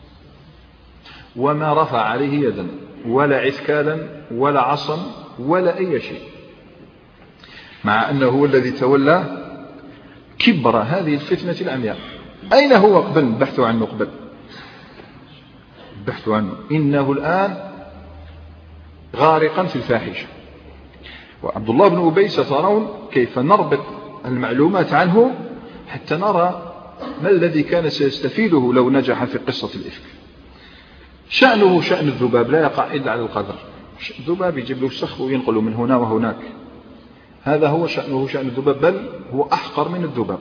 وما رفع عليه يدا ولا عسكالا ولا عصا ولا أي شيء، مع أنه هو الذي تولى كبر هذه الفتنة العمياء. أين هو قبل؟ بحثوا عنه قبل، بحثوا عنه. إنه الآن غارقا في الفاحشة. وعبد الله بن أبي سترون كيف نربط المعلومات عنه حتى نرى ما الذي كان سيستفيده لو نجح في قصة الإفك. شأنه شأن الذباب، لا يقع إلا على القدر. الذباب يجيب له السخ وينقله من هنا وهناك، هذا هو شأنه شأن الذباب، بل هو أحقر من الذباب.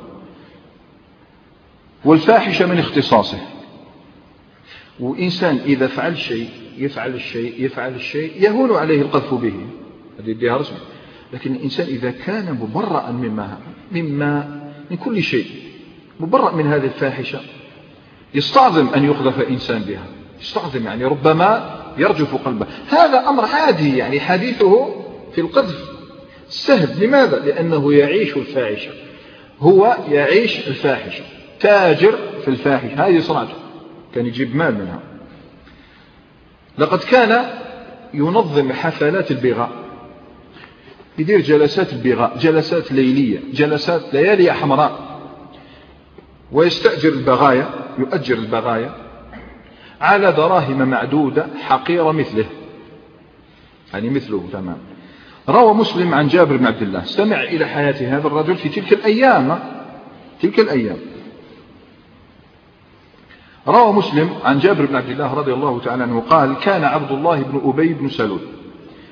والفاحشة من اختصاصه. وإنسان إذا يفعل الشيء يهون عليه القذف به، هذه يديها رسمي. لكن الإنسان إذا كان مبرأ من كل شيء، مبرأ من هذه الفاحشة، يستعظم أن يقذف إنسان بها، يستعظم، يعني ربما يرجف قلبه. هذا أمر عادي، يعني حديثه في القذف سهل. لماذا؟ لأنه يعيش الفاحشة، هو يعيش الفاحشة، تاجر في الفاحشة، هذه صنعته، كان يجيب مال منها. لقد كان ينظم حفلات البغاء، يدير جلسات البغاء، جلسات ليلية، جلسات ليالي حمراء، ويستأجر البغايا، يؤجر البغايا على دراهم معدودة حقيرة مثله، يعني مثله تمام. روى مسلم عن جابر بن عبد الله، استمع إلى حياة هذا الرجل في تلك الأيام. روى مسلم عن جابر بن عبد الله رضي الله تعالى عنه قال: كان عبد الله بن أبي بن سلول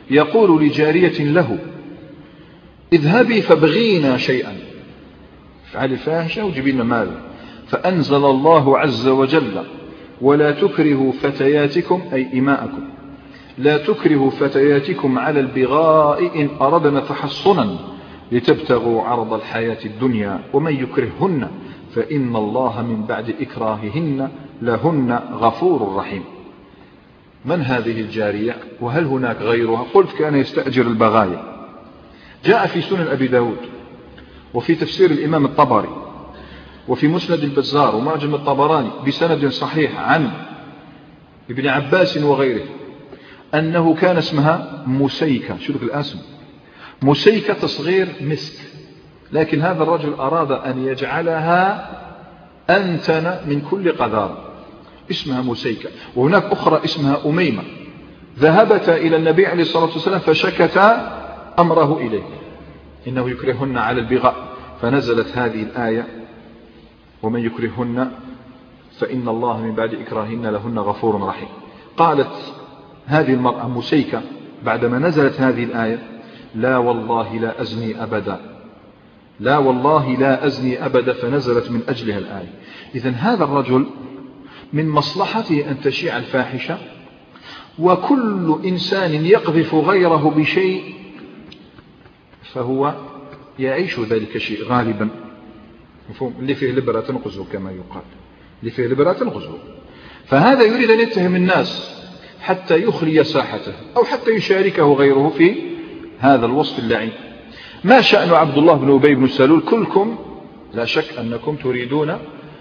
يقول لجارية له: اذهبي فابغينا شيئا افعل الفاحشة وجيب لنا مال. فأنزل الله عز وجل ولا تكرهوا فتياتكم أي إماءكم لا تكرهوا فتياتكم على البغاء إن أردنا تحصنا لتبتغوا عرض الحياة الدنيا ومن يكرههن فإن الله من بعد إكراههن لهن غفور رحيم. من هذه الجارية وهل هناك غيرها؟ قلت كان يستأجر البغايا. جاء في سنن أبي داود وفي تفسير الإمام الطبري وفي مسند البزار ومعجم الطبراني بسند صحيح عن ابن عباس وغيره أنه كان اسمها مسيكة. شو لك الاسم؟ مسيكة تصغير مسك، لكن هذا الرجل أراد أن يجعلها أنتن من كل قذار، اسمها مسيكة. وهناك أخرى اسمها أميمة، ذهبتا إلى النبي عليه الصلاة والسلام فشكتا أمره إليه إنه يكرهن على البغاء، فنزلت هذه الآية ومن يكرهن فإن الله من بعد إكراههن لهن غفور رحيم. قالت هذه المرأة مسيكة بعدما نزلت هذه الآية: لا والله لا أزني أبدا، لا والله لا أزني أبدا، فنزلت من أجلها الآية. إذن هذا الرجل من مصلحته أن تشيع الفاحشة، وكل إنسان يقذف غيره بشيء فهو يعيش ذلك الشيء غالبا. مفهوم؟ اللي فيه لبرة تنقذه كما يقال، اللي فيه لبرة تنقذه. فهذا يريد أن يتهم الناس حتى يخلي ساحته أو حتى يشاركه غيره في هذا الوصف اللعين. ما شأن عبد الله بن أبي بن سلول؟ كلكم لا شك أنكم تريدون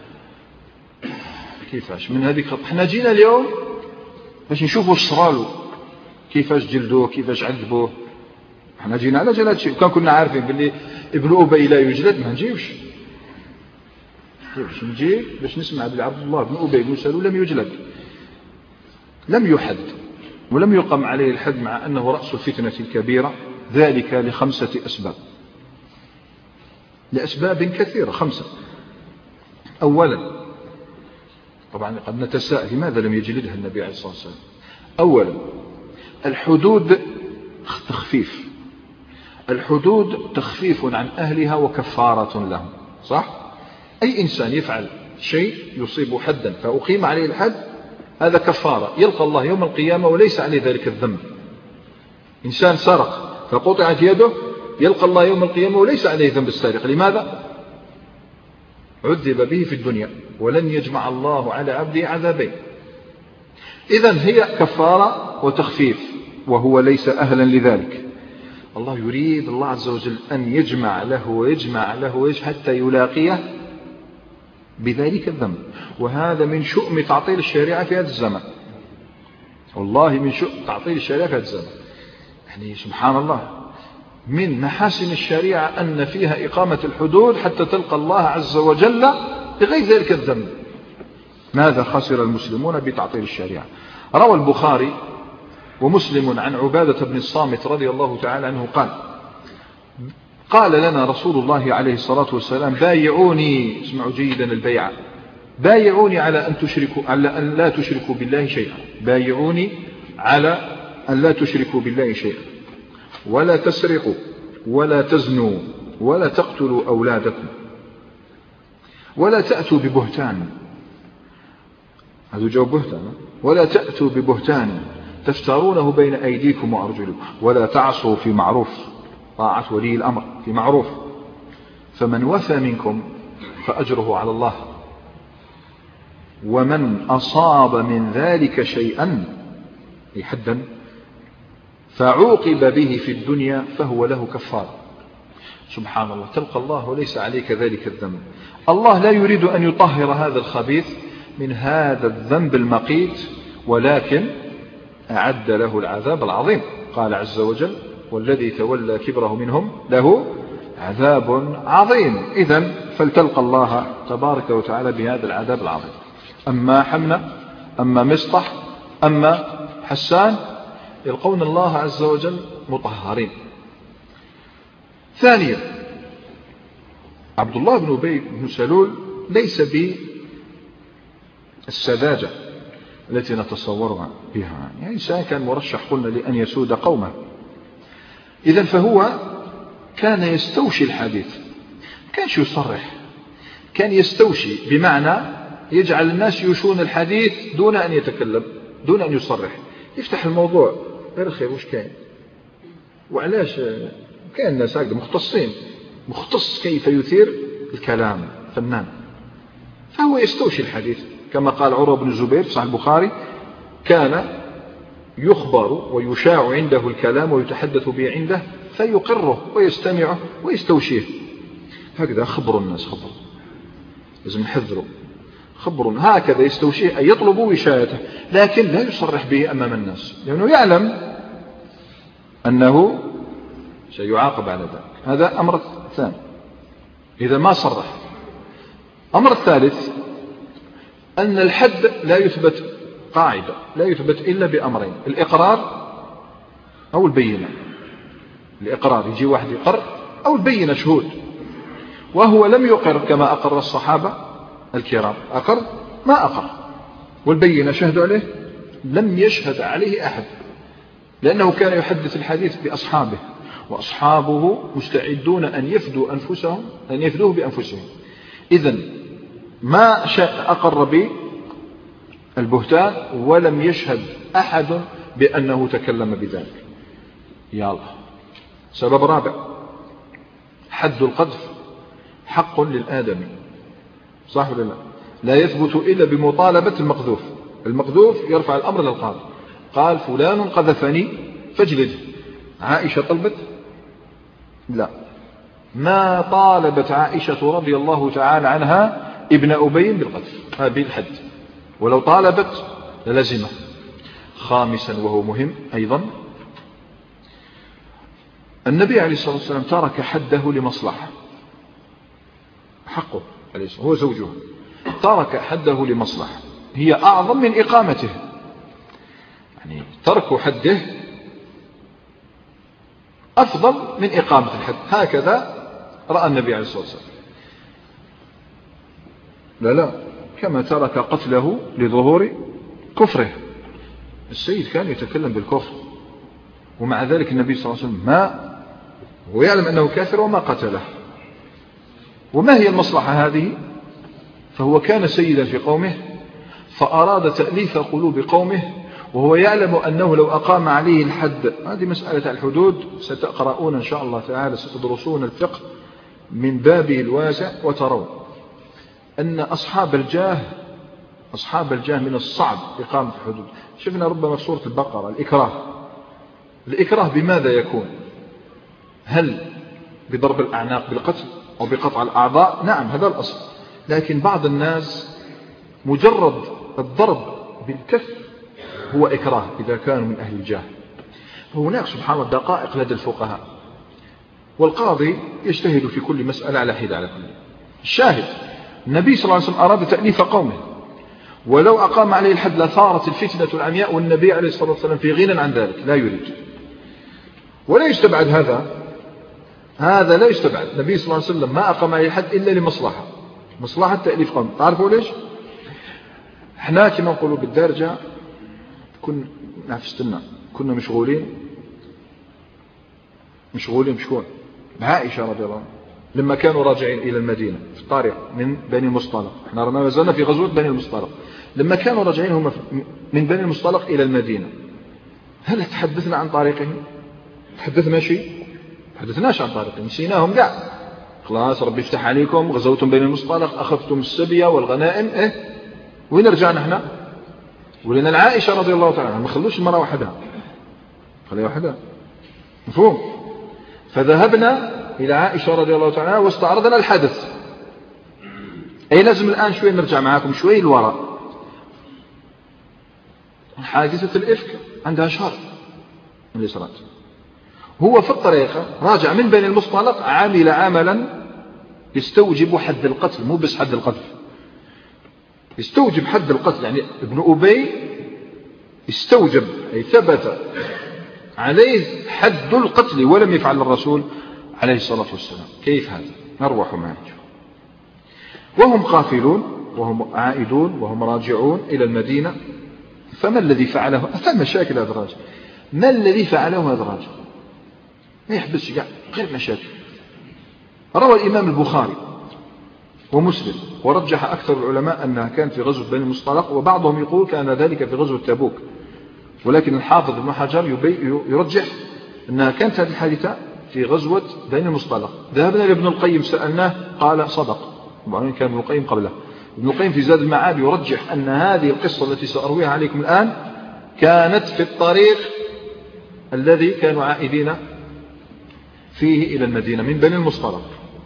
كيفاش من هذه الخط. احنا جينا اليوم باش نشوفوا الصرالو كيفاش جلدوه كيفاش عذبوه. احنا جينا على جلد شيء، وكان كنا عارفين باللي ابن أبي لا يجلد ما نجيوش. نجي باش نسمع بلي عبد الله بن أبي بن سلول لم يجلد، لم يحد ولم يقم عليه الحد، مع أنه رأس الفتنة الكبيرة. ذلك ل5 أسباب، لأسباب كثيرة 5. أولا، طبعا قد نتساءل لماذا لم يجلدها النبي عليه الصلاة والسلام. أولا، الحدود تخفيف، الحدود تخفيف عن أهلها وكفارة لهم، صح؟ أي إنسان يفعل شيء يصيب حدا فأقيم عليه الحد، هذا كفارة، يلقى الله يوم القيامة وليس عليه ذلك الذنب. إنسان سرق فقطعت يده، يلقى الله يوم القيامة وليس عليه ذنب السارق. لماذا؟ عذب به في الدنيا ولن يجمع الله على عبده عذابين. إذن هي كفارة وتخفيف، وهو ليس أهلا لذلك. الله يريد الله عز وجل أن يجمع له ويجمع له حتى يلاقيه بذلك الذنب. وهذا من شؤم تعطيل الشريعة في هذا الزمن، والله من شؤم تعطيل الشريعة في هذا الزمن. يعني سبحان الله، من محاسن الشريعة أن فيها إقامة الحدود حتى تلقى الله عز وجل بغير ذلك الذنب. ماذا خسر المسلمون بتعطيل الشريعة؟ روى البخاري ومسلم عن عبادة بن الصامت رضي الله تعالى عنه قال لنا رسول الله عليه الصلاة والسلام: بايعوني، اسمعوا جيدا البيعة، بايعوني على أن لا تشركوا بالله شيئا، بايعوني على أن لا تشركوا بالله شيئا، ولا تسرقوا، ولا تزنوا، ولا تقتلوا أولادكم، ولا تأتوا ببهتان، هذا جواب بهتان، ولا تأتوا ببهتان تفترونه بين أيديكم وأرجلكم، ولا تعصوا في معروف، طاعة ولي الأمر في معروف، فمن وفى منكم فأجره على الله، ومن أصاب من ذلك شيئا أي حدا فعوقب به في الدنيا فهو له كفارة. سبحان الله، تلقى الله وليس عليك ذلك الذنب. الله لا يريد أن يطهر هذا الخبيث من هذا الذنب المقيت، ولكن أعد له العذاب العظيم. قال عز وجل: والذي تولى كبره منهم له عذاب عظيم. إذن فلتلقى الله تبارك وتعالى بهذا العذاب العظيم. أما حمنة، أما مصطح، أما حسان يلقون الله عز وجل مطهرين. ثانيا، عبد الله بن أبي بن سلول ليس بالسذاجة التي نتصورها بها، يعني إنسان كان مرشح قلنا لأن يسود قومه. إذن فهو كان يستوشي الحديث، كانش يصرح كان يستوشي، بمعنى يجعل الناس يشون الحديث دون أن يتكلم، دون أن يصرح، يفتح الموضوع غير الخير وش كان وعلاش كان الناس هكذا مختصين، مختص كيف يثير الكلام، فنان. فهو يستوشي الحديث كما قال عروة بن الزبير في صحيح البخاري: كان يخبر ويشاع عنده الكلام ويتحدث به عنده فيقره ويستمعه ويستوشيه. هكذا خبر الناس، خبر لازم نحذره، خبر هكذا يستوشيه أي يطلب وشايته، لكن لا يصرح به أمام الناس لأنه يعلم أنه سيعاقب على ذلك. هذا أمر ثاني إذا ما صرح. أمر الثالث أن الحد لا يثبت، قاعدة لا يثبت إلا بأمرين: الإقرار أو البينة. الإقرار يجي واحد يقر، أو البينة شهود، وهو لم يقر كما أقر الصحابة الكرام، أقر ما أقر، والبينة شهدوا عليه لم يشهد عليه أحد، لأنه كان يحدث الحديث بأصحابه، وأصحابه مستعدون أن يفدوا أنفسهم، أن يفدوه بأنفسهم. إذن ما أقر به البهتان ولم يشهد أحد بأنه تكلم بذلك. يا الله. سبب رابع: حد القذف حق للآدمي، صح ولا لا؟ لا يثبت إلا بمطالبة المقذوف. المقذوف يرفع الأمر للقاضي، قال فلان قذفني فاجلده. عائشة طلبت؟ لا، ما طالبت عائشة رضي الله تعالى عنها ابن أبي بالقذف بالحد، ولو طالبت للزمه. خامسا وهو مهم أيضا: النبي عليه الصلاة والسلام ترك حده لمصلحة، حقه عليه الصلاة، هو زوجه، ترك حده لمصلحة هي أعظم من إقامته، يعني ترك حده أفضل من إقامة الحد. هكذا رأى النبي عليه الصلاة والسلام. لا، كما ترك قتله لظهور كفره. السيد كان يتكلم بالكفر، ومع ذلك النبي صلى الله عليه وسلم ما هو يعلم أنه كافر وما قتله. وما هي المصلحة هذه؟ فهو كان سيدا في قومه فأراد تأليف قلوب قومه، وهو يعلم أنه لو أقام عليه الحد، هذه مسألة الحدود ستقرؤون إن شاء الله تعالى، ستدرسون الفقه من بابه الواسع وترون أن أصحاب الجاه من الصعب إقامة الحدود. شفنا ربما في سورة البقرة الإكراه بماذا يكون؟ هل بضرب الأعناق بالقتل أو بقطع الأعضاء؟ نعم، هذا الأصل. لكن بعض الناس مجرد الضرب بالكف هو إكراه إذا كانوا من أهل الجاه. هناك سبحان الله دقائق لدى الفقهاء، والقاضي يجتهد في كل مسألة على حدة على كل. الشاهد: النبي صلى الله عليه وسلم أراد تأليف قومه، ولو أقام عليه الحد لثارت الفتنة العمياء، والنبي عليه الصلاة والسلام في غنى عن ذلك، لا يريد. ولا يستبعد هذا لا يستبعد. النبي صلى الله عليه وسلم ما أقام عليه الحد إلا لمصلحة، مصلحة تأليف قوم. تعرفوا ليش؟ احنا كما نقولوا بالدارجة كنا مشغولين بشكون؟ بعائشة رضي الله عنها، لما كانوا راجعين إلى المدينة في الطريق من بني المصطلق. احنا ما زلنا في غزوة بني المصطلق. لما كانوا راجعين هم من بني المصطلق إلى المدينة، هل تحدثنا عن طريقهم؟ تحدثنا شيء؟ تحدثناش عن طريقهم، نسيناهم قاع. خلاص ربي يفتح عليكم، غزوتم بني المصطلق، أخذتم السبية والغنائم، وين رجعنا احنا؟ ولنا العائشة رضي الله تعالى عنها، ما خلوش المرأة وحدها، خليها وحدها، مفهوم؟ فذهبنا إلى عائشة رضي الله تعالى عنها واستعرضنا الحدث. أي لازم الآن شوي نرجع معاكم شوي الوراء. حادثة الإفك عندها شهر من الإسراء. هو في الطريقة راجع من بني المصطلق، عامل عملا يستوجب حد القتل، مو بس حد القذف، يستوجب حد القتل. يعني ابن أبي استوجب، أي ثبت عليه حد القتل ولم يفعل الرسول عليه الصلاة والسلام. كيف هذا؟ نروح معه. وهم قافلون وهم عائدون وهم راجعون إلى المدينة، فما الذي فعله؟ أتى مشاكل هذا الرجل. ما الذي فعله هذا الرجل؟ ما يحبسش غير مشاكل. روى الإمام البخاري ومسلم، ورجح أكثر العلماء أنها كانت في غزوة بني المصطلق، وبعضهم يقول كان ذلك في غزوة تبوك، ولكن الحافظ ابن حجر يرجح أنها كانت هذه الحادثة في غزوة بني المصطلق. ذهبنا لابن القيم سألناه قال صدق، وبعدين كان ابن القيم قبله. ابن القيم في زاد المعاد يرجح أن هذه القصة التي سأرويها عليكم الآن كانت في الطريق الذي كانوا عائدين فيه إلى المدينة من بني المصطلق.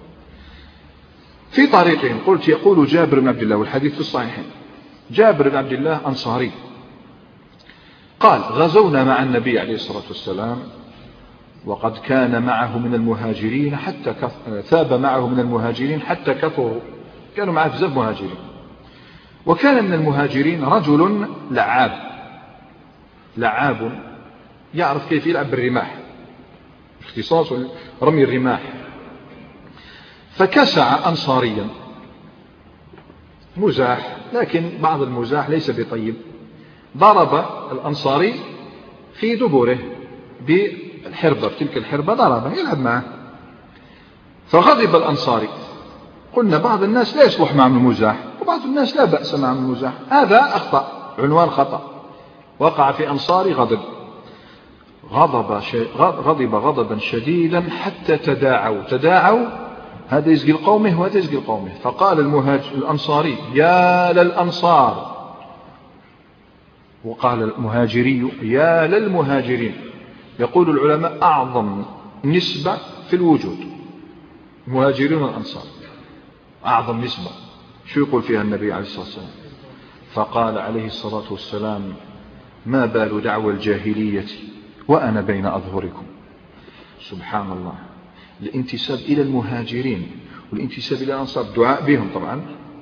في طريقهم قلت يقول جابر بن عبد الله، والحديث في الصحيحين، جابر بن عبد الله أنصاري قال غزونا مع النبي عليه الصلاة والسلام وقد كان معه من المهاجرين حتى ثاب معه من المهاجرين حتى كثروا، كانوا معه بزاف مهاجرين. وكان من المهاجرين رجل لعاب يعرف كيف يلعب بالرماح، اختصاص رمي الرماح. فكسع أنصاريا مزاح، لكن بعض المزاح ليس بطيب، ضرب الأنصاري في دبره بالحربة، بتلك الحربة ضربه يلعب معه، فغضب الأنصاري. قلنا بعض الناس لا يصلح معهم المزاح، وبعض الناس لا بأس معهم المزاح، هذا أخطأ، عنوان خطأ، وقع في أنصاري غضب غضبا شديدا حتى تداعوا، هذا يزقل قومه وهذا يزقل قومه. فقال الأنصاري يا للأنصار، وقال المهاجري يا للمهاجرين. يقول العلماء أعظم نسبة في الوجود المهاجرين والأنصار، أعظم نسبة. شو يقول فيها النبي عليه الصلاة والسلام؟ فقال عليه الصلاة والسلام ما بال دعوى الجاهلية وأنا بين أظهركم. سبحان الله، الانتساب إلى المهاجرين والانتساب إلى الأنصار، الدعاء بهم طبعا،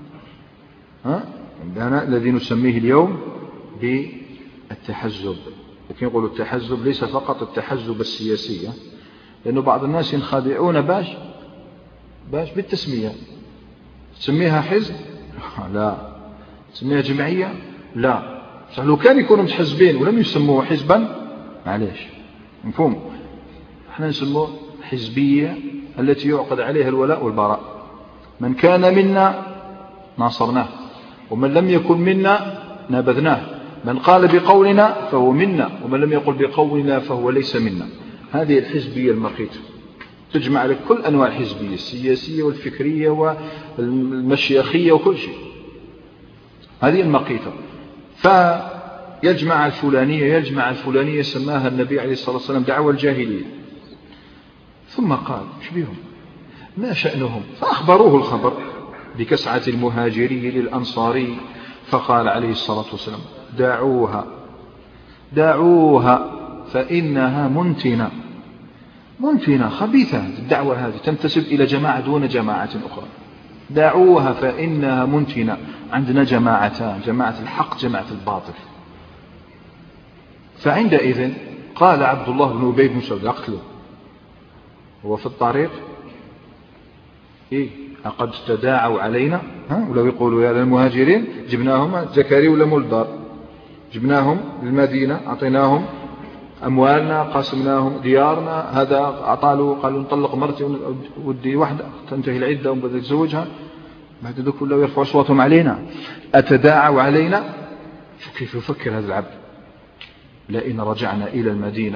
عندنا الذي نسميه اليوم بالتحزب. لكن يقولوا التحزب ليس فقط التحزب السياسي، لأنه بعض الناس ينخادعون باش بالتسمية، تسميها حزب لا، تسميها جمعية لا. لو كان يكونوا متحزبين ولم يسموه حزبا معليش مفهوم، احنا نسموه حزبية التي يعقد عليها الولاء والبراء، من كان منا ناصرناه ومن لم يكن منا نابذناه، من قال بقولنا فهو منا ومن لم يقل بقولنا فهو ليس منا. هذه الحزبية المقيتة تجمع لك كل أنواع الحزبية السياسية والفكرية والمشيخية وكل شيء، هذه المقيتة. فيجمع الفلانية سماها النبي عليه الصلاة والسلام دعوة الجاهلية. ثم قال شبيهم ما شأنهم؟ فأخبروه الخبر بكسعة المهاجري للأنصاري، فقال عليه الصلاة والسلام دعوها فإنها منتنة خبيثة. الدعوة هذه تنتسب إلى جماعة دون جماعة أخرى، دعوها فإنها منتنة. عندنا جماعتان، جماعة الحق جماعة الباطل. فعندئذ قال عبد الله بن أبي بن سلول اقتله، هو في الطريق أقد تداعوا علينا، ولو يقولوا يا للمهاجرين جبناهم زكريا ولا مولدار، جبناهم للمدينة أعطيناهم أموالنا قاسمناهم ديارنا، هذا أعطاله قالوا نطلق مرتي ودي واحدة تنتهي العدة وبدأ يتزوجها، بعد ذلك كله يرفعوا أصواتهم علينا، أتداعوا علينا. شو كيف يفكر هذا العبد؟ لئن رجعنا إلى المدينة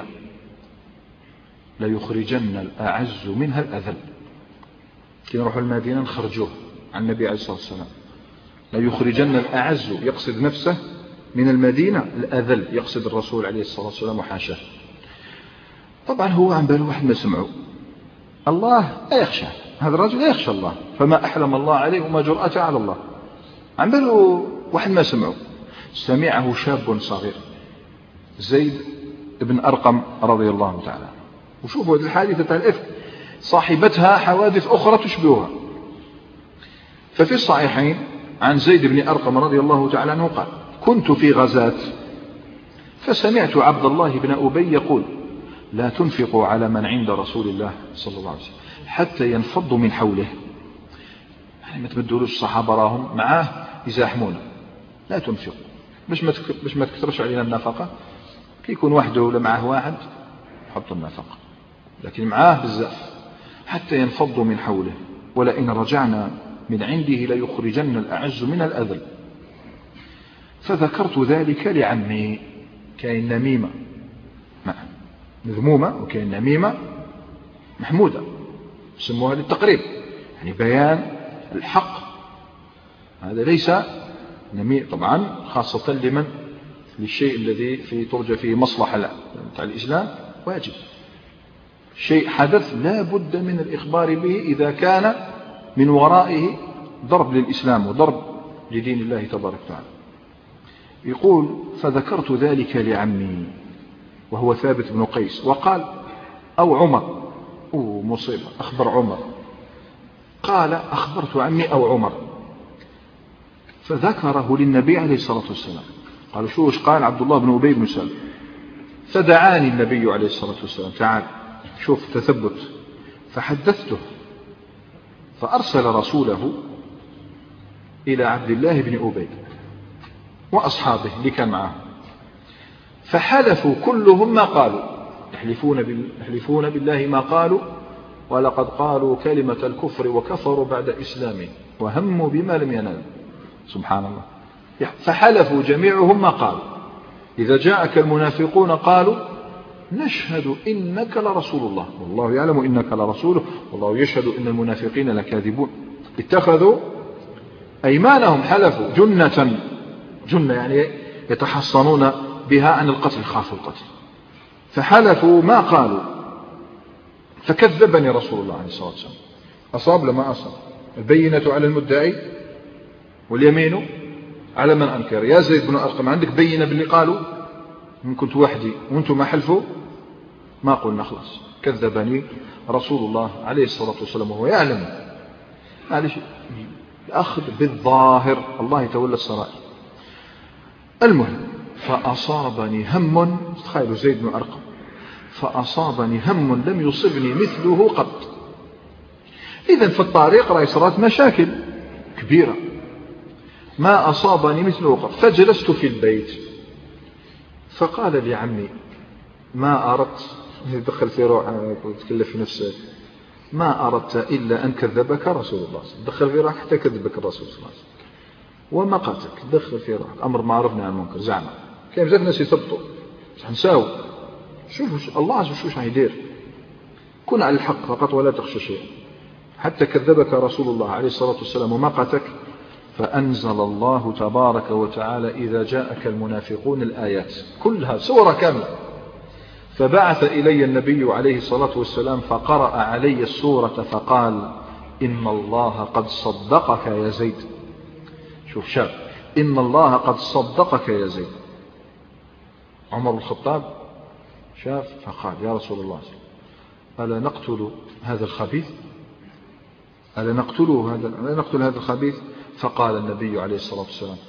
ليخرجن الأعز منها الأذل. كي نروح المدينة نخرجوه عن النبي عليه الصلاة والسلام، ليخرجن الأعز يقصد نفسه من المدينة، الأذل يقصد الرسول عليه الصلاة والسلام وحاشاه. طبعا هو عن باله واحد ما سمعه، الله لا يخشى، هذا الرجل لا يخشى الله، فما أحلم الله عليه وما جرأته على الله. عن باله واحد ما سمعه، سمعه شاب صغير زيد بن أرقم رضي الله تعالى. وشوفوا هذه الحادثة الإفك صاحبتها حوادث أخرى تشبهها. ففي الصحيحين عن زيد بن أرقم رضي الله تعالى عنه قال كنت في غزاة فسمعت عبد الله بن أبي يقول لا تنفقوا على من عند رسول الله صلى الله عليه وسلم حتى ينفضوا من حوله، يعني ما تبدلوش الصحابة راهم معاه يزاحمون، لا تنفقوا باش ما تكثرش علينا النفقة، كي يكون وحده ولا معاه واحد حط النفقة، لكن معاه بزاف، حتى ينفضوا من حوله. ولئن رجعنا من عنده ليخرجن الأعز من الأذل. فذكرت ذلك لعمي. كاين نميمة مذمومة وكاين نميمة محمودة، سموها للتقريب، يعني بيان الحق. هذا ليس نميمة طبعا، خاصة لمن للشيء الذي ترجى فيه مصلحة تاع الإسلام واجب. شيء حدث لا بد من الإخبار به إذا كان من ورائه ضرب للإسلام وضرب لدين الله تبارك وتعالى. يقول فذكرت ذلك لعمي وهو ثابت بن قيس، وقال أو عمر، مصيبة، أخبر عمر، قال أخبرت عمي أو عمر، فذكره للنبي عليه الصلاة والسلام. قالوا شو قال عبد الله بن أبي بن سلول، فدعاني النبي عليه الصلاة والسلام، تعال شوف تثبت، فحدثته، فأرسل رسوله إلى عبد الله بن أبي وأصحابه اللي كان معه، فحلفوا كلهم ما قالوا، يحلفون بالله ما قالوا، ولقد قالوا كلمة الكفر وكفروا بعد إسلامهم وهموا بما لم ينالوا. سبحان الله. فحلفوا جميعهم ما قالوا. إذا جاءك المنافقون قالوا نشهد إنك لرسول الله والله يعلم إنك لرسوله والله يشهد إن المنافقين لكاذبون. اتخذوا أيمانهم، حلفوا جنة يعني يتحصنون بها عن القتل، خافوا القتل، فحلفوا ما قالوا. فكذبني رسول الله عليه الصلاة والسلام. أصاب لما أصاب، البينة على المدعي واليمين على من أنكر. يا زيد بن أرقم، عندك بينة باللي قالوا؟ إن كنت وحدي وأنتم ما حلفوا ما قلنا، خلاص كذبني رسول الله عليه الصلاة والسلام وهو يعلم. معلش، الأخذ بالظاهر، الله يتولى السرائر. المهم، فأصابني هم، تخيلوا زيد بن أرقم، فأصابني هم لم يصبني مثله قط. إذن في الطريق رأي صارت مشاكل كبيرة، ما أصابني مثله قط. فجلست في البيت، فقال لي عمي ما أردت، دخل في روحك وتكلف في نفسك، ما أردت إلا أن كذبك رسول الله، دخل في روحك حتى كذبك الرسول صلى الله عليه وسلم ومقتك، دخل في روحك. أمر معروف نهي عن المنكر، زعما كيف بزاف الناس يثبطوا نساو. شوفوا الله عز وجل حيدير، كن على الحق فقط ولا تخشى شيء. حتى كذبك رسول الله عليه الصلاة والسلام ومقتك، فأنزل الله تبارك وتعالى إذا جاءك المنافقون الآيات كلها سورة كاملة. فبعث إلي النبي عليه الصلاة والسلام فقرأ علي السورة فقال إن الله قد صدقك يا زيد. شوف شاب، إن الله قد صدقك يا زيد. عمر بن الخطاب شاف فقال يا رسول الله ألا نقتل هذا الخبيث، ألا نقتل هذا الخبيث؟ فقال النبي عليه الصلاة والسلام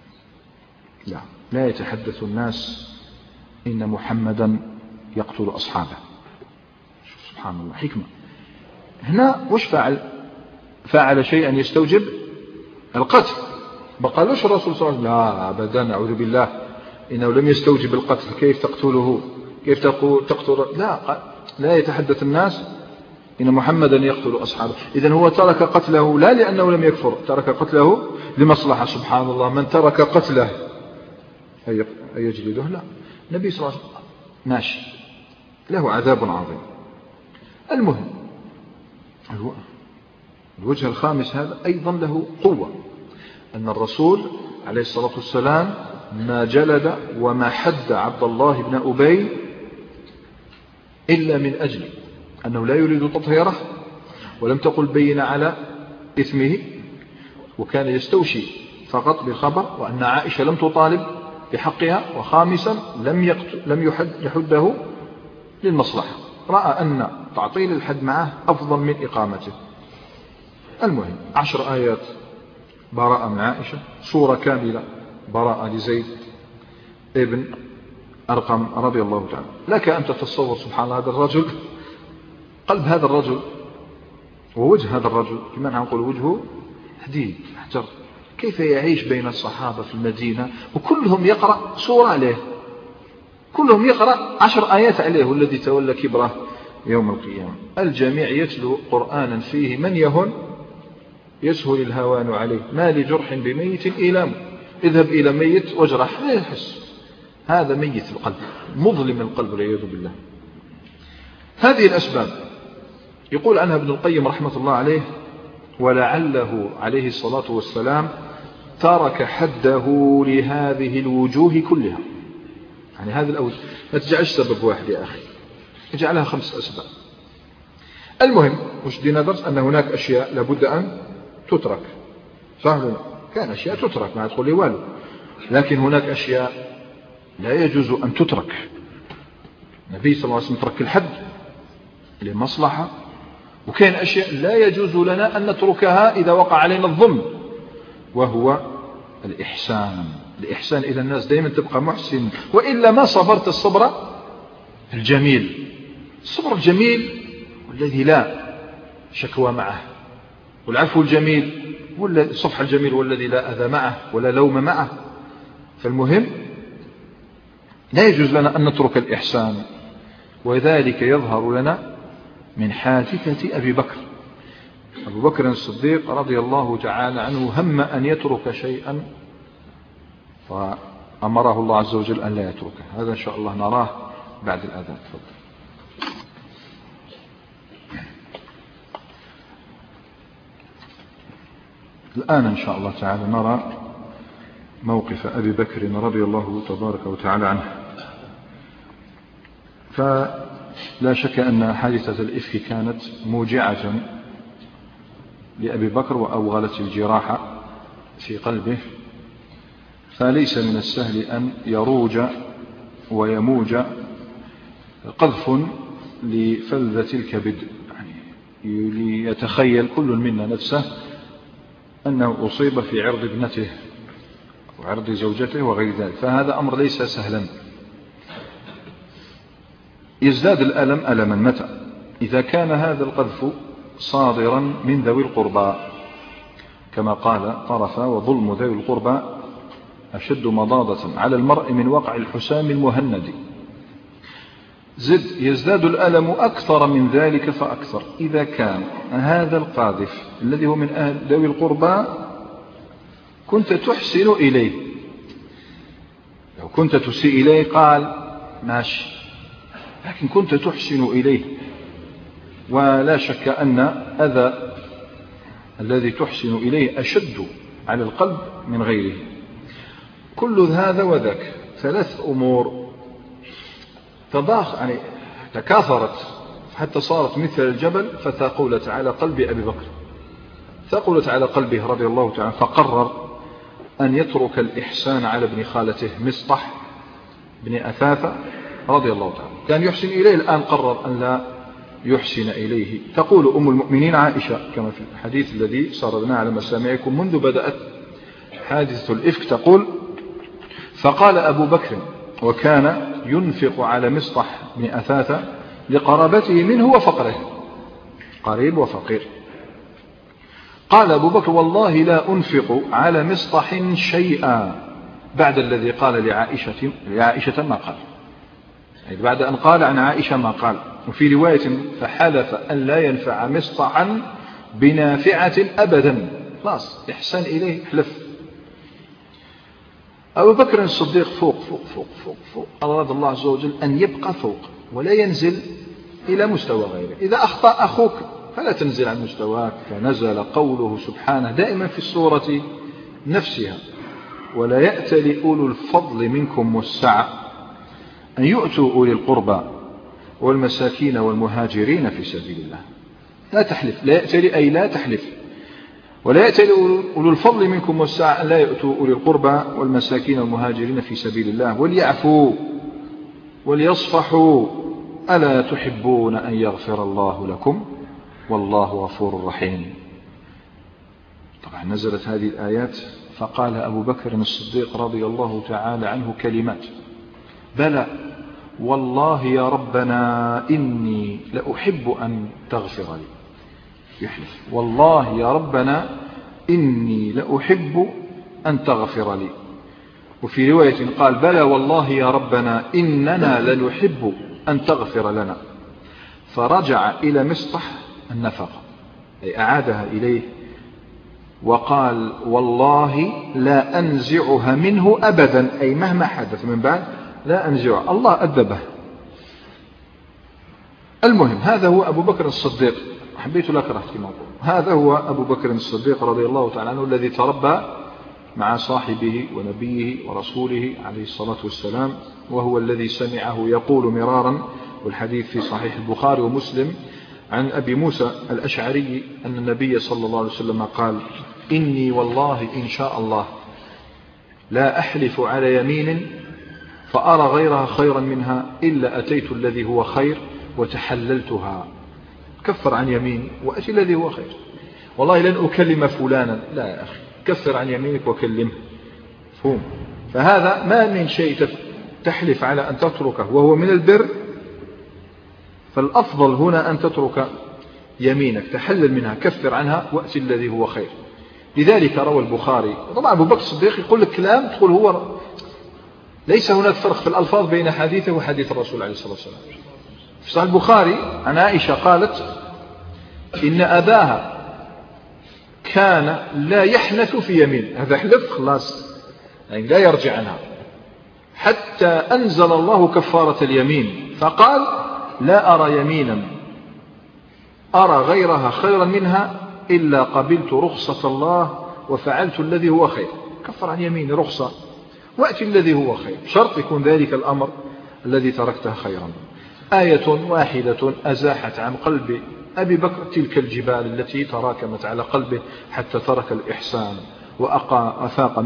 لا يتحدث الناس إن محمدا يقتل أصحابه. سبحان الله، حكمة. هنا وش فعل شيئا يستوجب القتل. ما قالوش الرسول صلى الله عليه وسلم لا أبدا أعوذ بالله إنه لم يستوجب القتل، كيف تقتله، كيف تقتل. لا يتحدث الناس إن محمدا يقتل أصحابه. إذن هو ترك قتله لا لأنه لم يكفر، ترك قتله لمصلحة. سبحان الله، من ترك قتله أن يجلده؟ لا، النبي صلى الله عليه وسلم ماشي له عذاب عظيم. المهم، الوجه الخامس هذا أيضا له قوة، أن الرسول عليه الصلاة والسلام ما جلد وما حد عبد الله بن أبي إلا من أجل أنه لا يريد تطهيره، ولم تقل بين على إثمه، وكان يستوشي فقط بالخبر، وأن عائشة لم تطالب بحقها، وخامسا لم يحده للمصلحة، رأى أن تعطيل الحد معه أفضل من إقامته. المهم 10 آيات براءة من عائشة، سورة كاملة براءة لزيد ابن أرقم رضي الله تعالى. لك أن تتصور سبحان الله هذا الرجل، قلب هذا الرجل ووجه هذا الرجل، كما نقول وجهه حديد حجر، كيف يعيش بين الصحابة في المدينة وكلهم يقرأ سورة عليه، كلهم يقرأ 10 آيات عليه، والذي تولى كبره يوم القيامة. الجميع يتلو قرآنا فيه من يهن يسهل الهوان عليه، ما لجرح بميت إيلام، اذهب إلى ميت واجرح لا يحس، هذا ميت القلب، مظلم القلب والعياذ بالله. هذه الأسباب يقول عنها ابن القيم رحمة الله عليه: ولعله عليه الصلاة والسلام ترك حده لهذه الوجوه كلها. يعني هذه الأوجه ما تجعلش سبب واحد يا أخي، اجعلها 5 أسباب. المهم مش دينا درس أن هناك أشياء لابد أن تترك، صح ولا لا؟ كان أشياء تترك ما تقول لي والو، لكن هناك أشياء لا يجوز أن تترك. النبي صلى الله عليه وسلم ترك الحد لمصلحة، وكان أشياء لا يجوز لنا أن نتركها إذا وقع علينا الظلم، وهو الإحسان إلى الناس، دائما تبقى محسن، وإلا ما صبرت الصبر الجميل. الصبر الجميل والذي لا شكوى معه، والعفو الجميل والصفح الجميل والذي لا أذى معه ولا لوم معه. فالمهم لا يجوز لنا أن نترك الإحسان، وذلك يظهر لنا من حادثة أبي بكر. أبو بكر الصديق رضي الله تعالى عنه هم أن يترك شيئا فأمره الله عز وجل أن لا يتركه. هذا إن شاء الله نراه بعد الأذان. تفضل. الآن إن شاء الله تعالى نرى موقف أبي بكر رضي الله تبارك وتعالى عنه. فلا شك أن حادثة الإفك كانت موجعة لأبي بكر وأوغلت الجراح في قلبه، فليس من السهل أن يروج ويموج قذف لفلذة الكبد، يعني ليتخيل كل منا نفسه أنه أصيب في عرض ابنته وعرض زوجته وغير ذلك، فهذا أمر ليس سهلا. يزداد الألم ألما متى؟ إذا كان هذا القذف صادرا من ذوي القربى، كما قال طرفا: وظلم ذوي القربى أشد مضاضة على المرء من وقع الحسام المهند. يزداد الألم أكثر من ذلك فأكثر إذا كان هذا القاذف الذي هو من أهل ذوي القربى كنت تحسن إليه. لو كنت تسيء إليه قال ماشي، لكن كنت تحسن إليه، ولا شك أن أذى الذي تحسن إليه أشد على القلب من غيره. كل هذا وذاك 3 أمور يعني تكاثرت حتى صارت مثل الجبل، فثاقلت على قلب أبي بكر، ثاقلت على قلبه رضي الله تعالى، فقرر أن يترك الإحسان على ابن خالته مصطح بن أثاثة رضي الله تعالى. كان يحسن إليه، الآن قرر أن لا يحسن إليه. تقول أم المؤمنين عائشة كما في الحديث الذي سردناه على مسامعكم منذ بدأت حادثة الإفك، تقول: فقال أبو بكر وكان ينفق على مصطح بن أثاثة لقرابته منه وفقره، قريب وفقير. قال أبو بكر: والله لا أنفق على مصطح شيئا بعد الذي قال لعائشة ما قال، يعني بعد أن قال عن عائشة ما قال. وفي رواية: فحلف أن لا ينفع مصطحا بنافعة أبدا، خلاص إحسان إليه حلف. أبو بكر الصديق فوق فوق فوق فوق فوق، أراد الله عز وجل أن يبقى فوق ولا ينزل إلى مستوى غيره. إذا أخطأ أخوك فلا تنزل عن مستواك، فنزل قوله سبحانه دائما في السورة نفسها: ولا يأتل أولو الفضل منكم والسعة أن يؤتوا أولي القربى والمساكين والمهاجرين في سبيل الله. لا تحلف، لا يأتل أي لا تحلف. ولا يأتل أولو الفضل منكم والسعة أن لا يؤتوا أولي القربى والمساكين والمهاجرين في سبيل الله وليعفوا وليصفحوا ألا تحبون أن يغفر الله لكم والله غفور رحيم. طبعا نزلت هذه الآيات، فقال أبو بكر الصديق رضي الله تعالى عنه كلمات: بلى والله يا ربنا إني لأحب أن تغفر لي. يحلف: والله يا ربنا إني لأحب أن تغفر لي. وفي رواية قال: بلى والله يا ربنا إننا لنحب أن تغفر لنا. فرجع إلى مصطح النفقة، أي أعادها إليه وقال والله لا أنزعها منه أبدا، أي مهما حدث من بعد لا أنزعها. الله أدبه. المهم هذا هو أبو بكر الصديق. حبيت لك رأيت في موضوع. هذا هو أبو بكر الصديق رضي الله تعالى عنه الذي تربى مع صاحبه ونبيه ورسوله عليه الصلاة والسلام، وهو الذي سمعه يقول مرارا، والحديث في صحيح البخاري ومسلم عن أبي موسى الأشعري أن النبي صلى الله عليه وسلم قال إني والله إن شاء الله لا أحلف على يمين فأرى غيرها خيرا منها إلا أتيت الذي هو خير وتحللتها. كفر عن يميني وأتي الذي هو خير. والله لن أكلم فلانا، لا يا أخي، كفر عن يمينك وكلمه. فهم. فهذا ما من شيء تحلف على أن تتركه وهو من البر، فالأفضل هنا أن تترك يمينك، تحلل منها، كفر عنها وأتي الذي هو خير. لذلك روى البخاري. طبعا أبو بكر الصديق يقول لك كلام تقول هو ليس هناك فرق في الألفاظ بين حديثه وحديث الرسول عليه الصلاة والسلام. في صحيح البخاري عن عائشة قالت إن أباها كان لا يحنث في يمين، هذا حلف خلاص يعني لا يرجع عنها، حتى أنزل الله كفارة اليمين فقال لا أرى يمينا أرى غيرها خيرا منها إلا قبلت رخصة الله وفعلت الذي هو خير. كفر عن يمين رخصة وأتي الذي هو خير، شرط يكون ذلك الأمر الذي تركته خيرا. آية واحدة أزاحت عن قلب أبي بكر تلك الجبال التي تراكمت على قلبه حتى ترك الإحسان وأفاق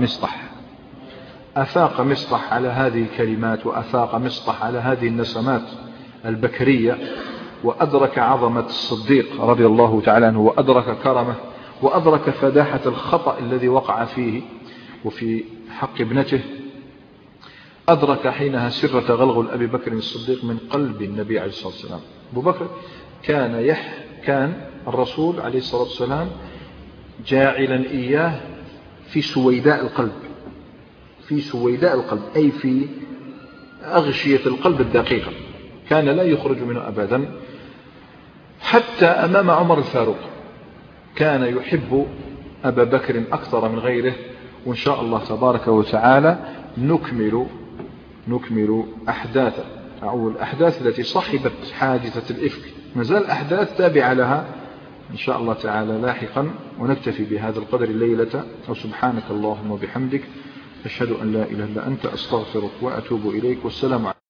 مصطح على هذه الكلمات، وأفاق مصطح على هذه النسمات البكرية، وأدرك عظمة الصديق رضي الله تعالى عنه، وأدرك كرمه، وأدرك فداحة الخطأ الذي وقع فيه وفي حق ابنته. أدرك حينها سر تغلغل أبي بكر الصديق من قلب النبي عليه الصلاة والسلام. أبو بكر كان الرسول عليه الصلاة والسلام جاعلا إياه في سويداء القلب، أي في أغشية القلب الدقيقة، كان لا يخرج منه أبدا. حتى أمام عمر الفاروق كان يحب أبا بكر أكثر من غيره. وإن شاء الله تبارك وتعالى نكمل أحداث أو الأحداث التي صحبت حادثة الإفك، مازال أحداث تابعة لها إن شاء الله تعالى لاحقا. ونكتفي بهذا القدر الليلة، وسبحانك اللهم وبحمدك أشهد أن لا إله إلا أنت أستغفرك وأتوب إليك، والسلام عليكم.